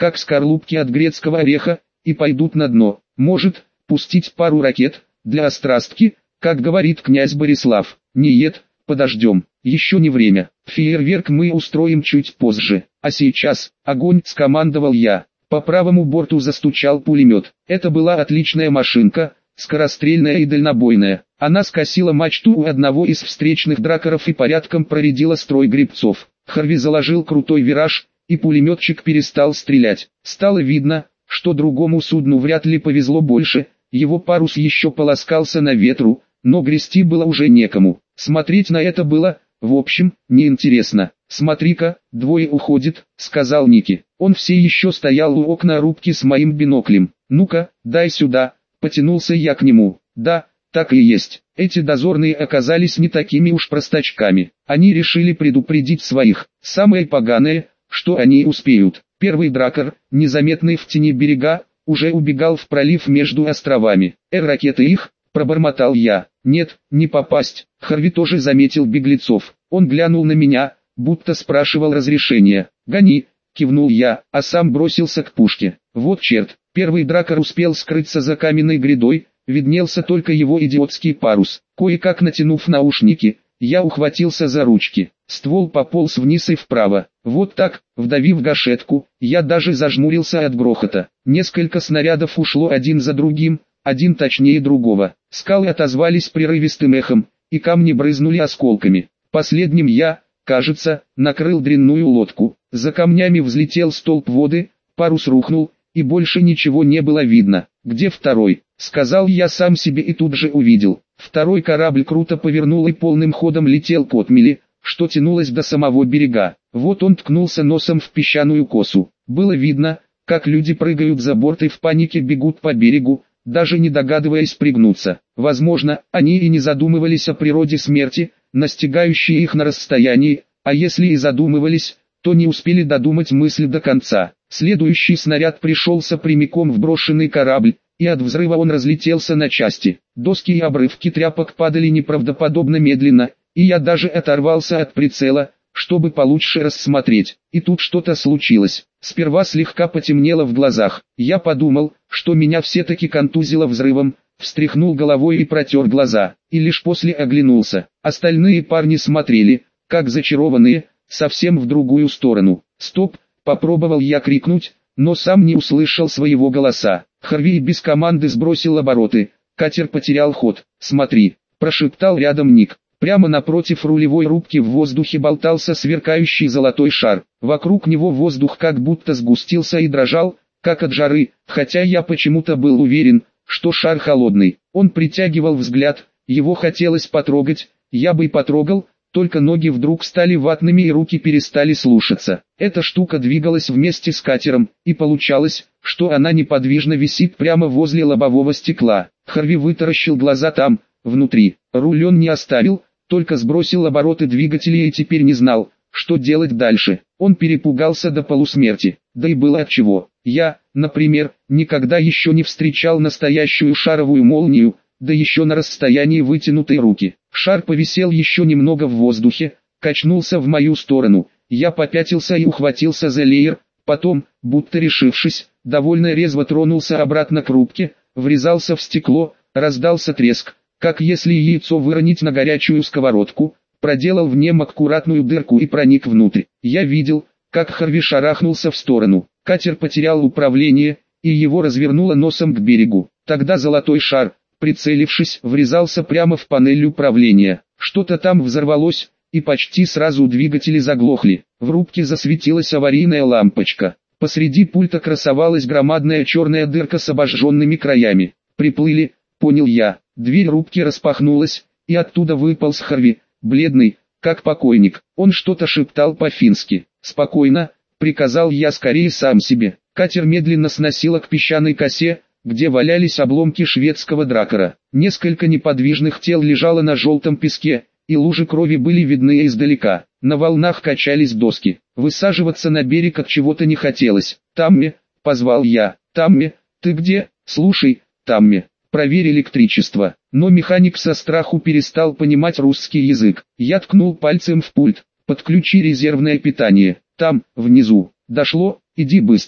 как скорлупки от грецкого ореха, и пойдут на дно. Может, пустить пару ракет, для острастки, как говорит князь Борислав. Нет, подождем, еще не время. Фейерверк мы устроим чуть позже. А сейчас, огонь, скомандовал я. По правому борту застучал пулемет. Это была отличная машинка, скорострельная и дальнобойная. Она скосила мачту у одного из встречных дракаров и порядком проредила строй гребцов. Харви заложил крутой вираж, и пулеметчик перестал стрелять. Стало видно, что другому судну вряд ли повезло больше, его парус еще полоскался на ветру, но грести было уже некому. Смотреть на это было, в общем, неинтересно. «Смотри-ка, двое уходит», — сказал Ники. Он все еще стоял у окна рубки с моим биноклем. «Ну-ка, дай сюда», — потянулся я к нему. Да, так и есть. Эти дозорные оказались не такими уж простачками. Они решили предупредить своих. Самое поганое, что они успеют. Первый дракар, незаметный в тени берега, уже убегал в пролив между островами. «Ракеты их?» — пробормотал я. «Нет, не попасть». Харви тоже заметил беглецов. Он глянул на меня, будто спрашивал разрешения. «Гони», — кивнул я, а сам бросился к пушке. Вот черт, первый дракар успел скрыться за каменной грядой, виднелся только его идиотский парус. Кое-как натянув наушники, я ухватился за ручки. Ствол пополз вниз и вправо. Вот так, вдавив гашетку, я даже зажмурился от грохота. Несколько снарядов ушло один за другим, один точнее другого. Скалы отозвались прерывистым эхом, и камни брызнули осколками. Последним я, кажется, накрыл дрянную лодку. За камнями взлетел столб воды, парус рухнул, и больше ничего не было видно. «Где второй?» — сказал я сам себе и тут же увидел. Второй корабль круто повернул и полным ходом летел к отмели, что тянулось до самого берега. Вот он ткнулся носом в песчаную косу. Было видно, как люди прыгают за борт и в панике бегут по берегу, даже не догадываясь пригнуться. Возможно, они и не задумывались о природе смерти, настигающей их на расстоянии, а если и задумывались, то не успели додумать мысль до конца. Следующий снаряд пришелся прямиком в брошенный корабль, и от взрыва он разлетелся на части. Доски и обрывки тряпок падали неправдоподобно медленно, и я даже оторвался от прицела, чтобы получше рассмотреть. И тут что-то случилось. Сперва слегка потемнело в глазах. Я подумал, что меня все-таки контузило взрывом, встряхнул головой и протер глаза, и лишь после оглянулся. Остальные парни смотрели, как зачарованные, совсем в другую сторону. «Стоп!» — попробовал я крикнуть, но сам не услышал своего голоса. Харви без команды сбросил обороты, катер потерял ход. «Смотри!» — прошептал рядом Ник. Прямо напротив рулевой рубки в воздухе болтался сверкающий золотой шар. Вокруг него воздух как будто сгустился и дрожал, как от жары, хотя я почему-то был уверен, что шар холодный. Он притягивал взгляд, его хотелось потрогать, я бы и потрогал, только ноги вдруг стали ватными и руки перестали слушаться. Эта штука двигалась вместе с катером, и получалось, что она неподвижно висит прямо возле лобового стекла. Харви вытаращил глаза там, внутри. Руль он не оставил, только сбросил обороты двигателя и теперь не знал, что делать дальше. Он перепугался до полусмерти, да и было отчего. Я, например, никогда еще не встречал настоящую шаровую молнию, да еще на расстоянии вытянутой руки. Шар повисел еще немного в воздухе, качнулся в мою сторону. Я попятился и ухватился за леер, потом, будто решившись, довольно резво тронулся обратно к рубке, врезался в стекло, раздался треск, как если яйцо выронить на горячую сковородку, проделал в нем аккуратную дырку и проник внутрь. Я видел, как Харви шарахнулся в сторону. Катер потерял управление, и его развернуло носом к берегу. Тогда золотой шар, прицелившись, врезался прямо в панель управления. Что-то там взорвалось, и почти сразу двигатели заглохли. В рубке засветилась аварийная лампочка. Посреди пульта красовалась громадная черная дырка с обожженными краями. «Приплыли», — понял я. Дверь рубки распахнулась, и оттуда выполз Харви, бледный, как покойник. Он что-то шептал по-фински. «Спокойно», — приказал я скорее сам себе. Катер медленно сносило к песчаной косе, где валялись обломки шведского дракара. Несколько неподвижных тел лежало на желтом песке, и лужи крови были видны издалека. На волнах качались доски. Высаживаться на берег от чего-то не хотелось. «Тамми», — позвал я. «Тамми, ты где?» «Слушай, Тамми, проверь электричество». Но механик со страху перестал понимать русский язык. Я ткнул пальцем в пульт. «Подключи резервное питание. Там, внизу». «Дошло, иди быстро».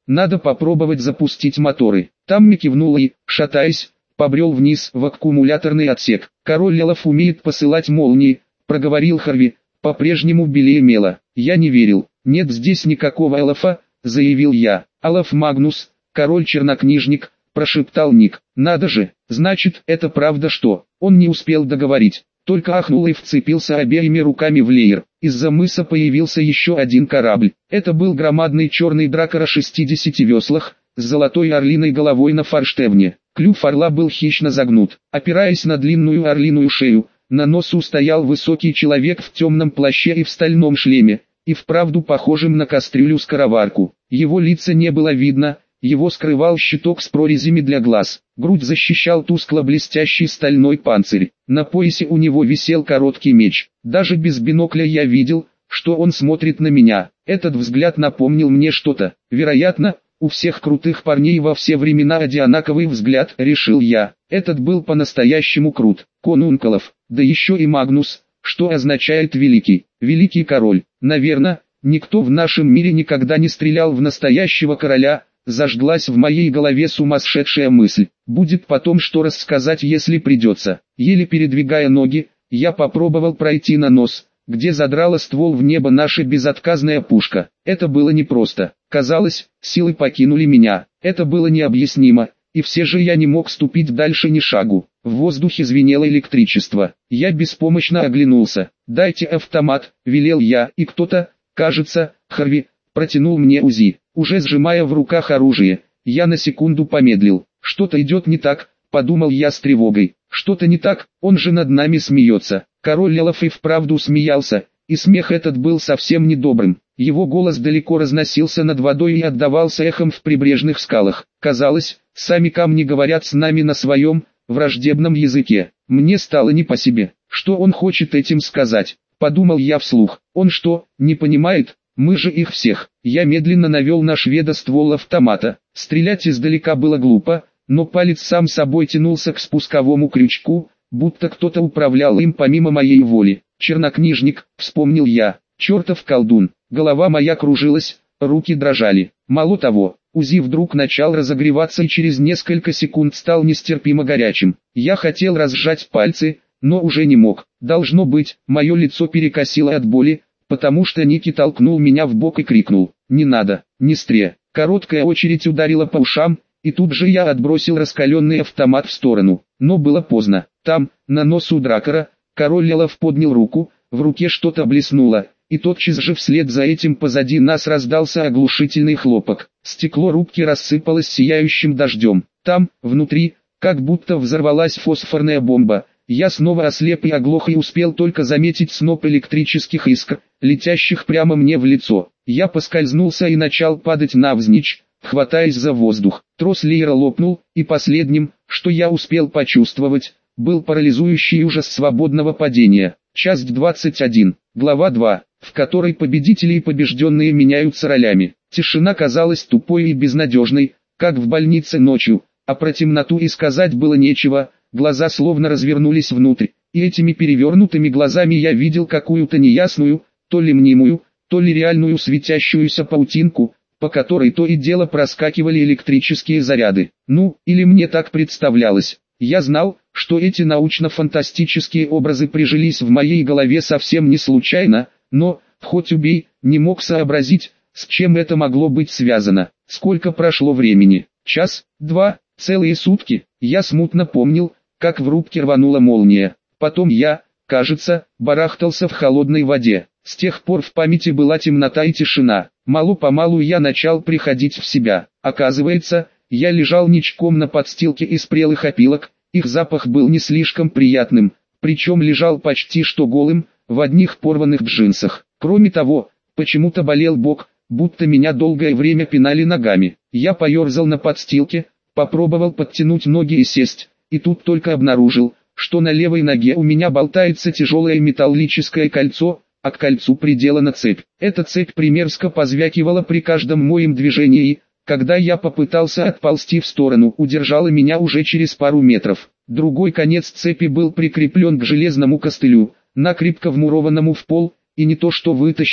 надо попробовать запустить моторы. Тамми кивнула и, шатаясь, побрел вниз в аккумуляторный отсек. Король Лелов умеет посылать молнии, проговорил Харви, по-прежнему белее мела. Я не верил. Нет здесь никакого Элофа, заявил я. Олаф Магнус, король-чернокнижник, прошептал Ник. Надо же, значит, это правда что? Он не успел договорить, только ахнул и вцепился обеими руками в леер. Из-за мыса появился еще один корабль. Это был громадный черный дракар о 60 веслах, с золотой орлиной головой на форштевне. Клюв орла был хищно загнут. Опираясь на длинную орлиную шею, на носу стоял высокий человек в темном плаще и в стальном шлеме, и вправду похожим на кастрюлю-скороварку. Его лица не было видно, его скрывал щиток с прорезями для глаз. Грудь защищал тускло-блестящий стальной панцирь. На поясе у него висел короткий меч. Даже без бинокля я видел, что он смотрит на меня. Этот взгляд напомнил мне что-то. Вероятно, у всех крутых парней во все времена одинаковый взгляд, решил я. Этот был по-настоящему крут. Конункалов, да еще и Магнус, что означает великий, великий король. Наверное, никто в нашем мире никогда не стрелял в настоящего короля. Зажглась в моей голове сумасшедшая мысль. Будет потом что рассказать, если придется. Еле передвигая ноги, я попробовал пройти на нос, где задрала ствол в небо наша безотказная пушка. Это было непросто. Казалось, силы покинули меня. Это было необъяснимо, и все же я не мог ступить дальше ни шагу. В воздухе звенело электричество. Я беспомощно оглянулся. «Дайте автомат», — велел я, и кто-то, кажется, Харви, протянул мне УЗИ. Уже сжимая в руках оружие, я на секунду помедлил. Что-то идет не так, подумал я с тревогой. Что-то не так, он же над нами смеется. Король Лелов и вправду смеялся, и смех этот был совсем недобрым. Его голос далеко разносился над водой и отдавался эхом в прибрежных скалах. Казалось, сами камни говорят с нами на своем, враждебном языке. Мне стало не по себе. Что он хочет этим сказать? Подумал я вслух. Он что, не понимает? Мы же их всех. Я медленно навел на шведа ствол автомата. Стрелять издалека было глупо, но палец сам собой тянулся к спусковому крючку, будто кто-то управлял им помимо моей воли. Чернокнижник, вспомнил я, чертов колдун. Голова моя кружилась, руки дрожали. Мало того, УЗИ вдруг начал разогреваться и через несколько секунд стал нестерпимо горячим. Я хотел разжать пальцы, но уже не мог. Должно быть, мое лицо перекосило от боли, потому что Ники толкнул меня в бок и крикнул: «Не надо, не стре!». Короткая очередь ударила по ушам, и тут же я отбросил раскаленный автомат в сторону. Но было поздно. Там, на носу дракара, король Лелов поднял руку, в руке что-то блеснуло, и тотчас же вслед за этим позади нас раздался оглушительный хлопок. Стекло рубки рассыпалось сияющим дождем. Там, внутри, как будто взорвалась фосфорная бомба. Я снова ослеп и оглох и успел только заметить сноп электрических искр, летящих прямо мне в лицо. Я поскользнулся и начал падать навзничь, хватаясь за воздух. Трос леера лопнул, и последним, что я успел почувствовать, был парализующий ужас свободного падения. Часть 21, глава 2, в которой победители и побежденные меняются ролями. Тишина казалась тупой и безнадежной, как в больнице ночью, а про темноту и сказать было нечего. Глаза словно развернулись внутрь, и этими перевернутыми глазами я видел какую-то неясную, то ли мнимую, то ли реальную светящуюся паутинку, по которой то и дело проскакивали электрические заряды. Ну, или мне так представлялось. Я знал, что эти научно-фантастические образы прижились в моей голове совсем не случайно, но, хоть убей, не мог сообразить, с чем это могло быть связано. Сколько прошло времени? Час? Два? Целые сутки? Я смутно помнил, как в рубке рванула молния. Потом я, кажется, барахтался в холодной воде. С тех пор в памяти была темнота и тишина. Мало-помалу я начал приходить в себя. Оказывается, я лежал ничком на подстилке из прелых опилок, их запах был не слишком приятным, причем лежал почти что голым, в одних порванных джинсах. Кроме того, почему-то болел бок, будто меня долгое время пинали ногами. Я поерзал на подстилке, попробовал подтянуть ноги и сесть, и тут только обнаружил, что на левой ноге у меня болтается тяжелое металлическое кольцо, а к кольцу приделана цепь. Эта цепь примерзко позвякивала при каждом моем движении и, когда я попытался отползти в сторону, удержала меня уже через пару метров. Другой конец цепи был прикреплен к железному костылю, накрепко вмурованному в пол, и не то что вытащить,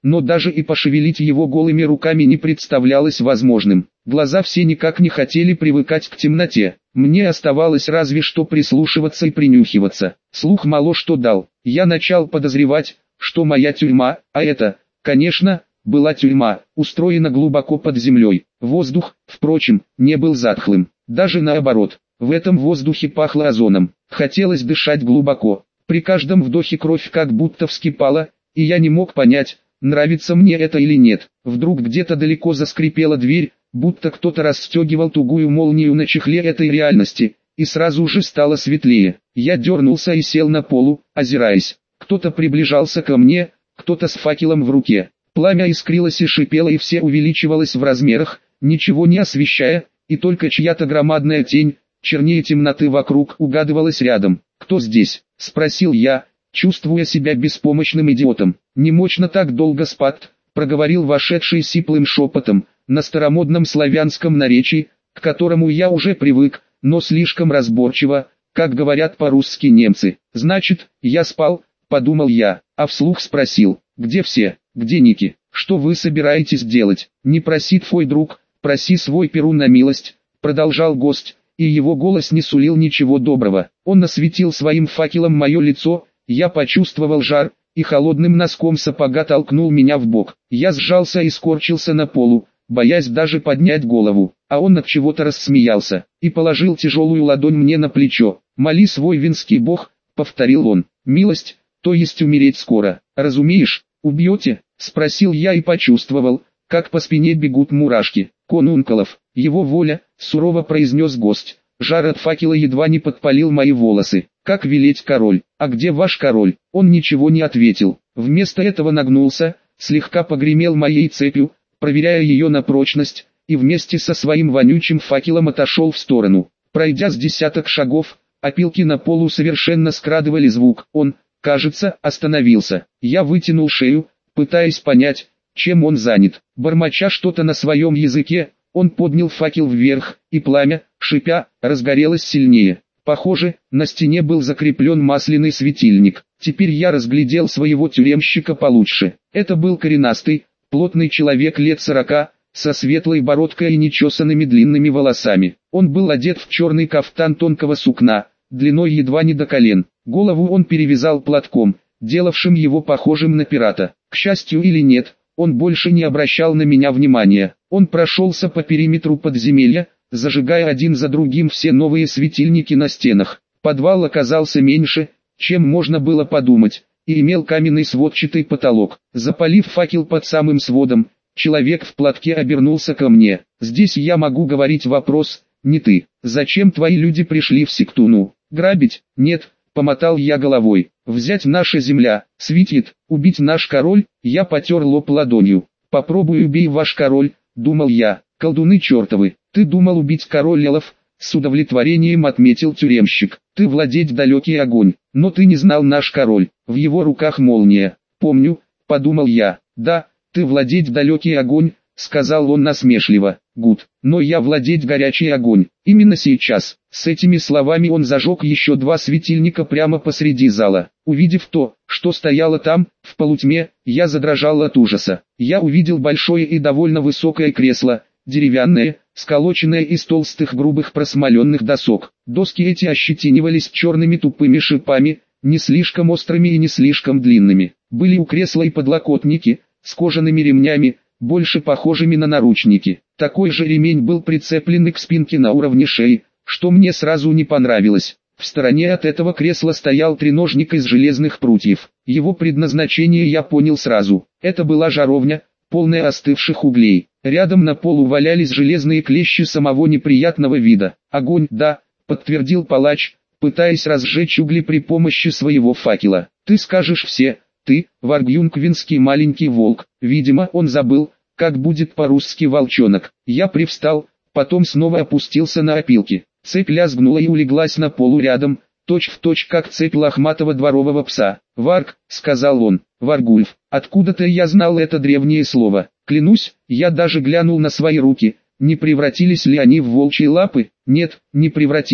но даже и пошевелить его голыми руками не представлялось возможным. Глаза все никак не хотели привыкать к темноте. Мне оставалось разве что прислушиваться и принюхиваться. Слух мало что дал. Я начал подозревать, что моя тюрьма, а это, конечно, была тюрьма, устроена глубоко под землей. Воздух, впрочем, не был затхлым. Даже наоборот, в этом воздухе пахло озоном. Хотелось дышать глубоко. При каждом вдохе кровь как будто вскипала, и я не мог понять, нравится мне это или нет. Вдруг где-то далеко заскрипела дверь, будто кто-то расстегивал тугую молнию на чехле этой реальности, и сразу же стало светлее. Я дернулся и сел на полу, озираясь. Кто-то приближался ко мне, кто-то с факелом в руке. Пламя искрилось и шипело, и все увеличивалось в размерах, ничего не освещая, и только чья-то громадная тень, чернее темноты вокруг, угадывалась рядом. «Кто здесь?» — спросил я, чувствуя себя беспомощным идиотом. «Не мощно так долго спать», — проговорил вошедший сиплым шепотом, на старомодном славянском наречии, к которому я уже привык, но слишком разборчиво, как говорят по-русски немцы. «Значит, я спал», — подумал я, а вслух спросил: «Где все? Где Ники? Что вы собираетесь делать? Не проси твой друг, проси свой Перун на милость», — продолжал гость, и его голос не сулил ничего доброго. Он осветил своим факелом мое лицо, я почувствовал жар, и холодным носком сапога толкнул меня в бок. Я сжался и скорчился на полу, боясь даже поднять голову, а он от чего-то рассмеялся, и положил тяжелую ладонь мне на плечо. «Моли свой венский бог», — повторил он, — «милость, то есть умереть скоро, разумеешь, убьете?» — спросил я и почувствовал, как по спине бегут мурашки. «Конункалов, его воля», — сурово произнес гость. Жар от факела едва не подпалил мои волосы. «Как велеть, король? А где ваш король?» Он ничего не ответил. Вместо этого нагнулся, слегка погремел моей цепью, проверяя ее на прочность, и вместе со своим вонючим факелом отошел в сторону. Пройдя с десяток шагов, опилки на полу совершенно скрадывали звук. Он, кажется, остановился. Я вытянул шею, пытаясь понять, чем он занят. Бормоча что-то на своем языке, он поднял факел вверх, и пламя, шипя, разгорелось сильнее. Похоже, на стене был закреплен масляный светильник. Теперь я разглядел своего тюремщика получше. Это был коренастый, плотный человек лет 40, со светлой бородкой и нечесанными длинными волосами. Он был одет в черный кафтан тонкого сукна, длиной едва не до колен. Голову он перевязал платком, делавшим его похожим на пирата. К счастью или нет, он больше не обращал на меня внимания. Он прошелся по периметру подземелья, зажигая один за другим все новые светильники на стенах. Подвал оказался меньше, чем можно было подумать, и имел каменный сводчатый потолок. Запалив факел под самым сводом, человек в платке обернулся ко мне. «Здесь я могу говорить вопрос, не ты. Зачем твои люди пришли в Сектуну? Грабить? Нет», — помотал я головой. «Взять наша земля, светит, убить наш король», — я потер лоб ладонью. «Попробуй убей ваш король», — думал я. «Колдуны чертовы, ты думал убить король Элов?» — с удовлетворением отметил тюремщик. «Ты владеть далекий огонь, но ты не знал наш король, в его руках молния». «Помню», — подумал я. «Да, ты владеть далекий огонь», — сказал он насмешливо. «Гуд, но я владеть горячий огонь, именно сейчас». С этими словами он зажег еще 2 светильника прямо посреди зала. Увидев то, что стояло там, в полутьме, я задрожал от ужаса. Я увидел большое и довольно высокое кресло, деревянное, сколоченное из толстых грубых просмоленных досок. Доски эти ощетинивались черными тупыми шипами, не слишком острыми и не слишком длинными. Были у кресла и подлокотники, с кожаными ремнями, больше похожими на наручники. Такой же ремень был прицеплен к спинке на уровне шеи, что мне сразу не понравилось. В стороне от этого кресла стоял треножник из железных прутьев. Его предназначение я понял сразу. Это была жаровня, полная остывших углей. Рядом на полу валялись железные клещи самого неприятного вида. «Огонь, да», — подтвердил палач, пытаясь разжечь угли при помощи своего факела. «Ты скажешь все, ты, варгюнквинский маленький волк». Видимо, он забыл, как будет по-русски волчонок. Я привстал, потом снова опустился на опилки. Цепь лязгнула и улеглась на полу рядом, точь-в-точь как цепь лохматого дворового пса. «Варг», — сказал он, — «Варгульф». Откуда-то я знал это древнее слово. Клянусь, я даже глянул на свои руки, не превратились ли они в волчьи лапы. Нет, не превратились.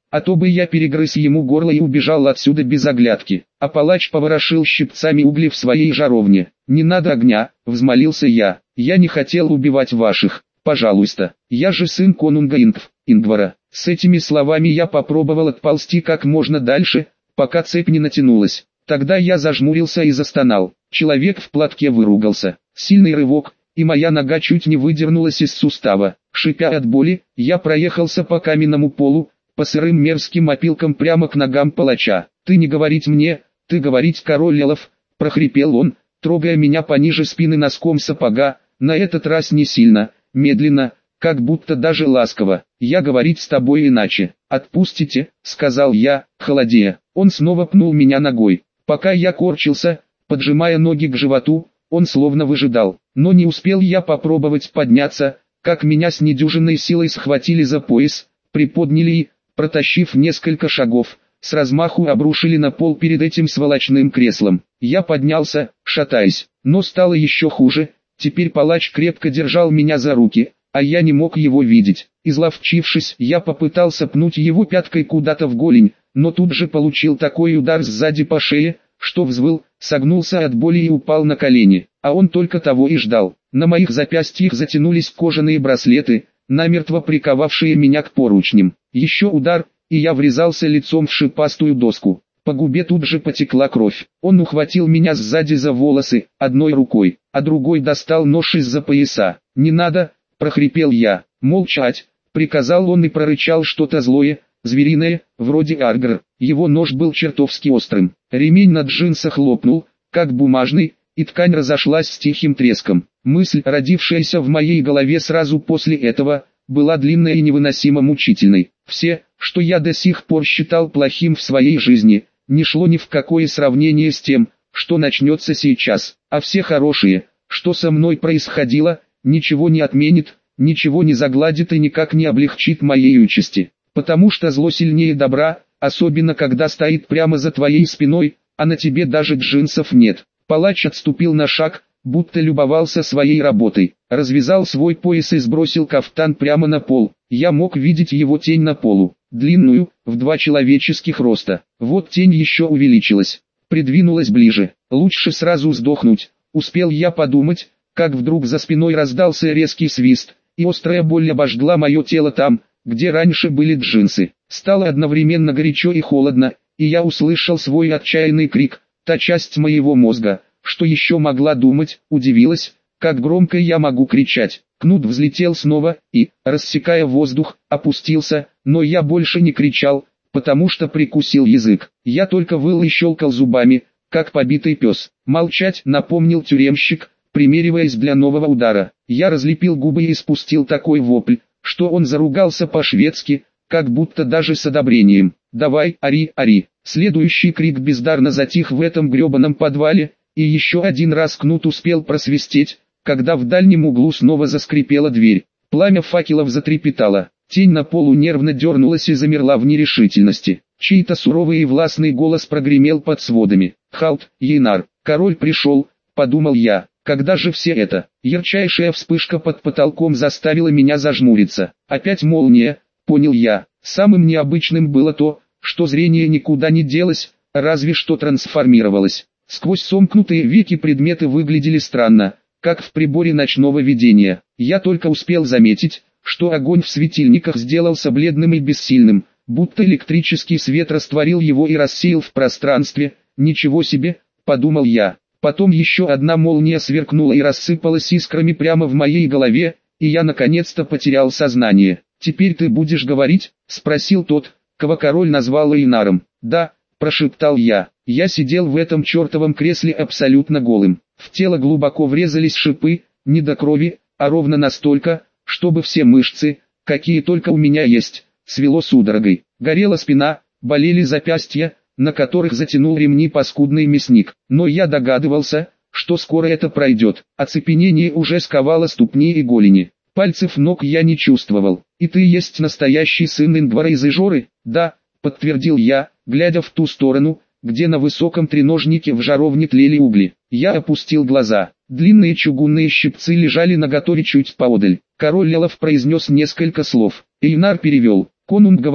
а то бы я перегрыз ему горло и убежал отсюда без оглядки. А палач поворошил щипцами угли в своей жаровне. «Не надо огня», — взмолился я. «Я не хотел убивать ваших, пожалуйста, я же сын конунга Ингвара». С этими словами я попробовал отползти как можно дальше, пока цепь не натянулась. Тогда я зажмурился и застонал. Человек в платке выругался. Сильный рывок, и моя нога чуть не выдернулась из сустава. Шипя от боли, я проехался по каменному полу, по сырым мерзким опилкам прямо к ногам палача. «Ты не говорить мне, ты говорить, король Лелов», — прохрипел он, трогая меня пониже спины носком сапога, на этот раз не сильно, медленно, как будто даже ласково. «Я говорить с тобой иначе». «Отпустите», — сказал я, холодея. Он снова пнул меня ногой. Пока я корчился, поджимая ноги к животу, он словно выжидал. Но не успел я попробовать подняться, как меня с недюжинной силой схватили за пояс, приподняли и, протащив несколько шагов, с размаху обрушили на пол перед этим сволочным креслом. Я поднялся, шатаясь, но стало еще хуже. Теперь палач крепко держал меня за руки, а я не мог его видеть. Изловчившись, я попытался пнуть его пяткой куда-то в голень, но тут же получил такой удар сзади по шее, что взвыл, согнулся от боли и упал на колени. А он только того и ждал. На моих запястьях затянулись кожаные браслеты, намертво приковавшие меня к поручням. Еще удар, и я врезался лицом в шипастую доску. По губе тут же потекла кровь. Он ухватил меня сзади за волосы, одной рукой, а другой достал нож из-за пояса. «Не надо», — прохрипел я. «Молчать», — приказал он и прорычал что-то злое, звериное, вроде аргр. Его нож был чертовски острым. Ремень на джинсах лопнул, как бумажный, и ткань разошлась с тихим треском. Мысль, родившаяся в моей голове сразу после этого, была длинной и невыносимо мучительной. Все, что я до сих пор считал плохим в своей жизни, не шло ни в какое сравнение с тем, что начнется сейчас. А все хорошие, что со мной происходило, ничего не отменит, ничего не загладит и никак не облегчит моей участи. Потому что зло сильнее добра, особенно когда стоит прямо за твоей спиной, а на тебе даже джинсов нет. Палач отступил на шаг, будто любовался своей работой. Развязал свой пояс и сбросил кафтан прямо на пол. Я мог видеть его тень на полу, длинную, в 2 человеческих роста. Вот тень еще увеличилась, придвинулась ближе. Лучше сразу сдохнуть, успел я подумать, как вдруг за спиной раздался резкий свист, и острая боль обожгла мое тело там, где раньше были джинсы. Стало одновременно горячо и холодно, и я услышал свой отчаянный крик. Та часть моего мозга, что еще могла думать, удивилась, как громко я могу кричать. Кнут взлетел снова и, рассекая воздух, опустился, но я больше не кричал, потому что прикусил язык. Я только выл и щелкал зубами, как побитый пес. «Молчать», — напомнил тюремщик, примериваясь для нового удара. Я разлепил губы и испустил такой вопль, что он заругался по-шведски, как будто даже с одобрением. «Давай, ори, ори». Следующий крик бездарно затих в этом гребаном подвале, и еще один раз Кнут успел просвистеть, когда в дальнем углу снова заскрипела дверь. Пламя факелов затрепетало, тень на полу нервно дернулась и замерла в нерешительности. Чей-то суровый и властный голос прогремел под сводами. «Халт, Ейнар, король пришел», — подумал я. Когда же все это? Ярчайшая вспышка под потолком заставила меня зажмуриться. Опять молния, понял я. Самым необычным было то, что зрение никуда не делось, разве что трансформировалось. Сквозь сомкнутые веки предметы выглядели странно, как в приборе ночного видения. Я только успел заметить, что огонь в светильниках сделался бледным и бессильным, будто электрический свет растворил его и рассеял в пространстве. «Ничего себе», — подумал я. Потом еще одна молния сверкнула и рассыпалась искрами прямо в моей голове, и я наконец-то потерял сознание. «Теперь ты будешь говорить?» — спросил тот, кого король назвал Эйнаром. «Да», — прошептал я. Я сидел в этом чертовом кресле абсолютно голым. В тело глубоко врезались шипы, не до крови, а ровно настолько, чтобы все мышцы, какие только у меня есть, свело судорогой. Горела спина, болели запястья, на которых затянул ремни паскудный мясник. Но я догадывался, что скоро это пройдет. Оцепенение уже сковало ступни и голени. Пальцев ног я не чувствовал. «И ты есть настоящий сын Ингвара из Ижоры?» «Да», — подтвердил я, глядя в ту сторону, где на высоком треножнике в жаровне тлели угли. Я опустил глаза. Длинные чугунные щипцы лежали наготове чуть поодаль. Король Лелов произнес несколько слов. Эйнар перевел. «Конунг говорит,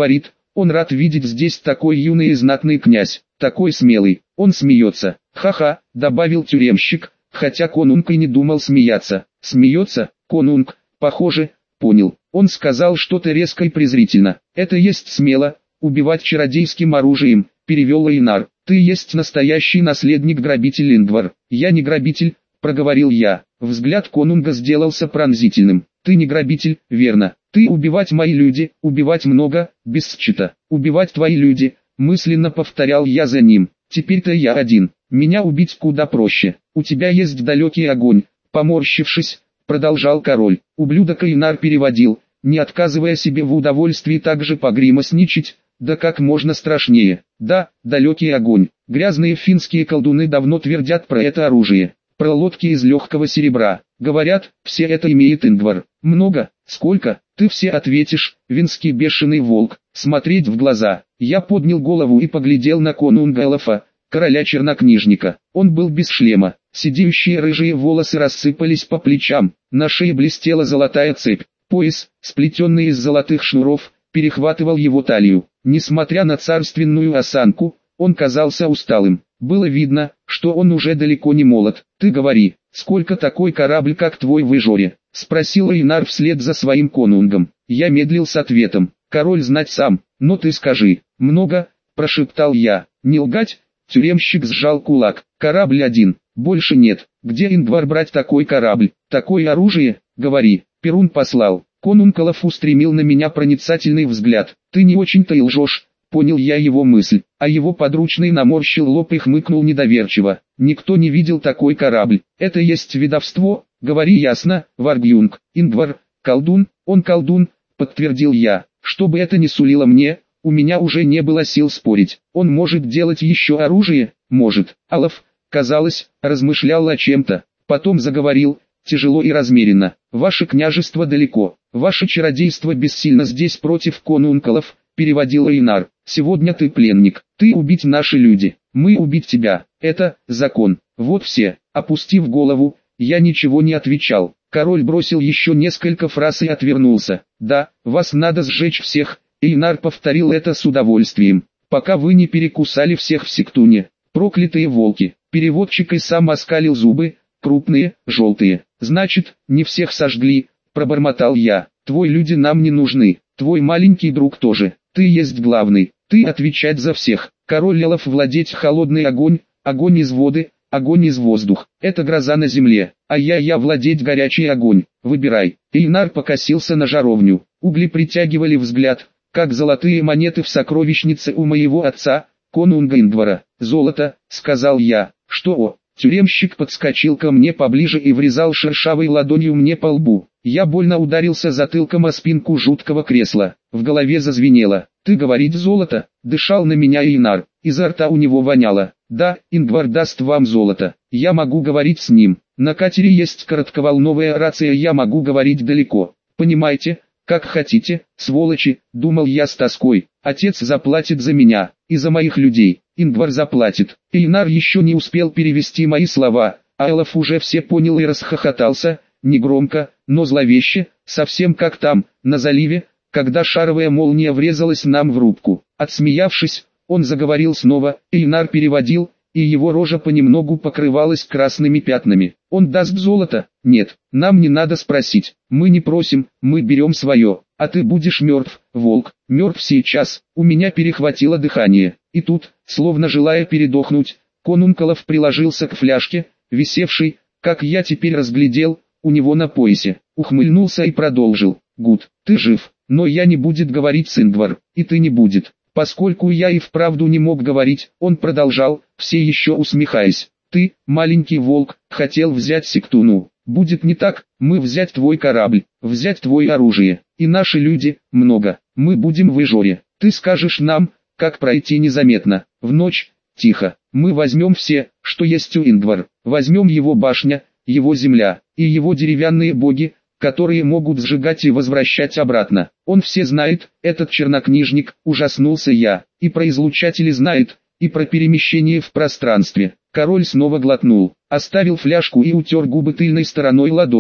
Он рад видеть здесь такой юный и знатный князь, такой смелый. Он смеется. Ха-ха, добавил тюремщик, хотя конунг и не думал смеяться. Смеется, конунг, похоже, понял. Он сказал что-то резко и презрительно. Это есть смело, убивать чародейским оружием, перевел Эйнар. Ты есть настоящий наследник-грабитель Ингвар. Я не грабитель, проговорил я. Взгляд конунга сделался пронзительным. Ты не грабитель, верно. Ты убивать мои люди, убивать много, без счета. Убивать твои люди, мысленно повторял я за ним. Теперь-то я один. Меня убить куда проще. У тебя есть далекий огонь. Поморщившись, продолжал король. Ублюдок Эйнар переводил, не отказывая себе в удовольствии также погримосничать, да как можно страшнее. Да, далекий огонь. Грязные финские колдуны давно твердят про это оружие. Про лодки из легкого серебра. Говорят, все это имеет Ингвар. Много? Сколько? Ты все ответишь, винский бешеный волк. Смотреть в глаза. Я поднял голову и поглядел на конунга Элафа, короля чернокнижника. Он был без шлема. Сидеющие рыжие волосы рассыпались по плечам. На шее блестела золотая цепь. Пояс, сплетенный из золотых шнуров, перехватывал его талию. Несмотря на царственную осанку, он казался усталым. Было видно, что он уже далеко не молод. «Ты говори, сколько такой корабль, как твой в Ижоре?» — спросил Эйнар вслед за своим конунгом. Я медлил с ответом. «Король знать сам, но ты скажи». «Много», — прошептал я. «Не лгать?» — тюремщик сжал кулак. «Корабль один, больше нет. Где Ингвар брать такой корабль? Такое оружие? Говори». Перун послал. Конунг Олаф устремил на меня проницательный взгляд. «Ты не очень-то и лжешь». Понял я его мысль, а его подручный наморщил лоб и хмыкнул недоверчиво. Никто не видел такой корабль. Это есть ведовство? Говори ясно, Варгюнг. Ингвар, колдун, он колдун, подтвердил я. Что бы это ни сулило мне, у меня уже не было сил спорить. Он может делать еще оружие? Может. Олаф, казалось, размышлял о чем-то. Потом заговорил, тяжело и размеренно. Ваше княжество далеко. Ваше чародейство бессильно здесь против конункалов, переводил Эйнар. Сегодня ты пленник, ты убить наши люди, мы убить тебя, это закон. Вот все. Опустив голову, я ничего не отвечал. Король бросил еще несколько фраз и отвернулся. Да, вас надо сжечь всех. Эйнар повторил это с удовольствием. Пока вы не перекусали всех в Сектуне. Проклятые волки. Переводчик и сам оскалил зубы, крупные, желтые. Значит, не всех сожгли, пробормотал я. Твои люди нам не нужны, твой маленький друг тоже. Ты есть главный, ты отвечать за всех. Король Элаф владеть холодный огонь, огонь из воды, огонь из воздух. Это гроза на земле, а я владеть горячий огонь. Выбирай. Эйнар покосился на жаровню. Угли притягивали взгляд, как золотые монеты в сокровищнице у моего отца, конунга Ингвара. Золото, сказал я. Что? Тюремщик подскочил ко мне поближе и врезал шершавой ладонью мне по лбу. Я больно ударился затылком о спинку жуткого кресла. В голове зазвенело. «Ты говорить золото?» Дышал на меня Эйнар. Изо рта у него воняло. «Да, Ингвар даст вам золото. Я могу говорить с ним. На катере есть коротковолновая рация, я могу говорить далеко. Понимаете, как хотите, сволочи», думал я с тоской. «Отец заплатит за меня, и за моих людей. Ингвар заплатит». Эйнар еще не успел перевести мои слова, а Элаф уже все понял и расхохотался, негромко, но зловеще, совсем как там, на заливе, когда шаровая молния врезалась нам в рубку. Отсмеявшись, он заговорил снова, Эйнар переводил, и его рожа понемногу покрывалась красными пятнами. «Он даст золото?» «Нет, нам не надо спросить, мы не просим, мы берем свое, а ты будешь мертв, волк, мертв сейчас». У меня перехватило дыхание, и тут, словно желая передохнуть, конункалов приложился к фляжке, висевшей, как я теперь разглядел, у него на поясе, ухмыльнулся и продолжил. «Гуд, ты жив, но я не будет говорить с Ингвар, и ты не будет». Поскольку я и вправду не мог говорить, он продолжал, все еще усмехаясь. «Ты, маленький волк, хотел взять Сектуну. Будет не так, мы взять твой корабль, взять твое оружие, и наши люди, много. Мы будем в Ижоре. Ты скажешь нам, как пройти незаметно, в ночь, тихо. Мы возьмем все, что есть у Ингвар, возьмем его башня, его земля, и его деревянные боги, которые могут сжигать и возвращать обратно. Он все знает, этот чернокнижник», ужаснулся я, «и про излучатели знает, и про перемещение в пространстве». Король снова глотнул, оставил фляжку и утер губы тыльной стороной ладони.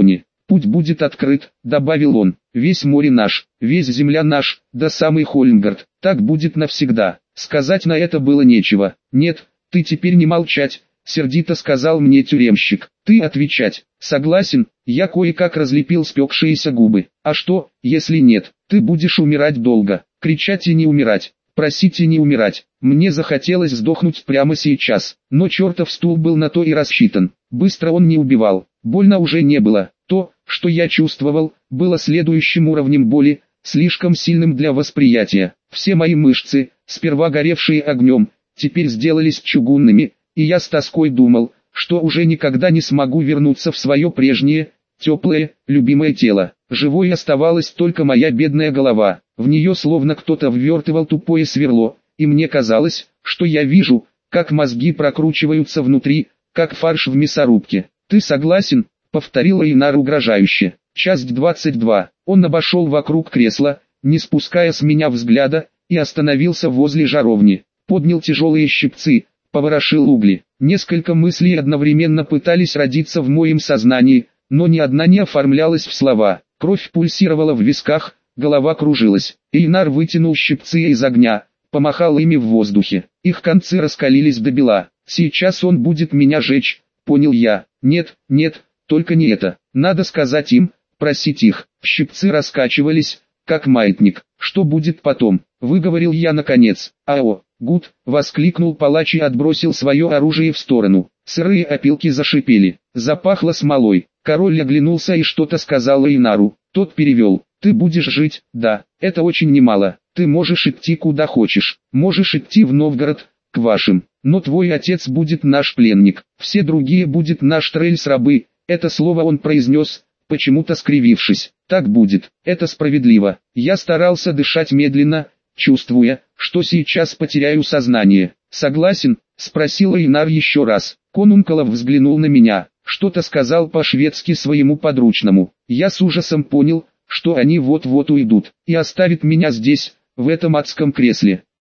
Путь будет открыт, добавил он. Весь море наш, весь земля наш, да самый Хольмгард. Так будет навсегда. Сказать на это было нечего. Нет, ты теперь не молчать, сердито сказал мне тюремщик. Ты отвечать. Согласен, я кое-как разлепил спекшиеся губы. А что, если нет? Ты будешь умирать долго. Кричать и не умирать. Просить и не умирать. Мне захотелось сдохнуть прямо сейчас. Но чертов стул был на то и рассчитан. Быстро он не убивал. Больно уже не было. То, что я чувствовал, было следующим уровнем боли, слишком сильным для восприятия. Все мои мышцы, сперва горевшие огнем, теперь сделались чугунными, и я с тоской думал, что уже никогда не смогу вернуться в свое прежнее, теплое, любимое тело. Живой оставалась только моя бедная голова. В нее словно кто-то ввертывал тупое сверло, и мне казалось, что я вижу, как мозги прокручиваются внутри, как фарш в мясорубке. «Ты согласен?» — повторила Инар угрожающе. Часть 22. Он обошел вокруг кресла, не спуская с меня взгляда, и остановился возле жаровни. Поднял тяжелые щипцы, поворошил угли. Несколько мыслей одновременно пытались родиться в моем сознании, но ни одна не оформлялась в слова. Кровь пульсировала в висках, голова кружилась. Инар вытянул щипцы из огня, помахал ими в воздухе. Их концы раскалились до бела. Сейчас он будет меня жечь, понял я. Нет, нет, только не это. Надо сказать им, просить их. Щипцы раскачивались, как маятник. Что будет потом? Выговорил я наконец. «Ао, гуд!» — воскликнул палач и отбросил свое оружие в сторону. Сырые опилки зашипели. Запахло смолой. Король оглянулся и что-то сказал Инару. Тот перевел. «Ты будешь жить, да, это очень немало. Ты можешь идти куда хочешь. Можешь идти в Новгород, к вашим. Но твой отец будет наш пленник. Все другие будет наш трельс-рабы». Это слово он произнес, почему-то скривившись. «Так будет, это справедливо». Я старался дышать медленно, чувствуя, что сейчас потеряю сознание. «Согласен?» — спросила Инар еще раз. Конункалов взглянул на меня, что-то сказал по-шведски своему подручному. Я с ужасом понял, что они вот-вот уйдут, и оставят меня здесь, в этом адском кресле.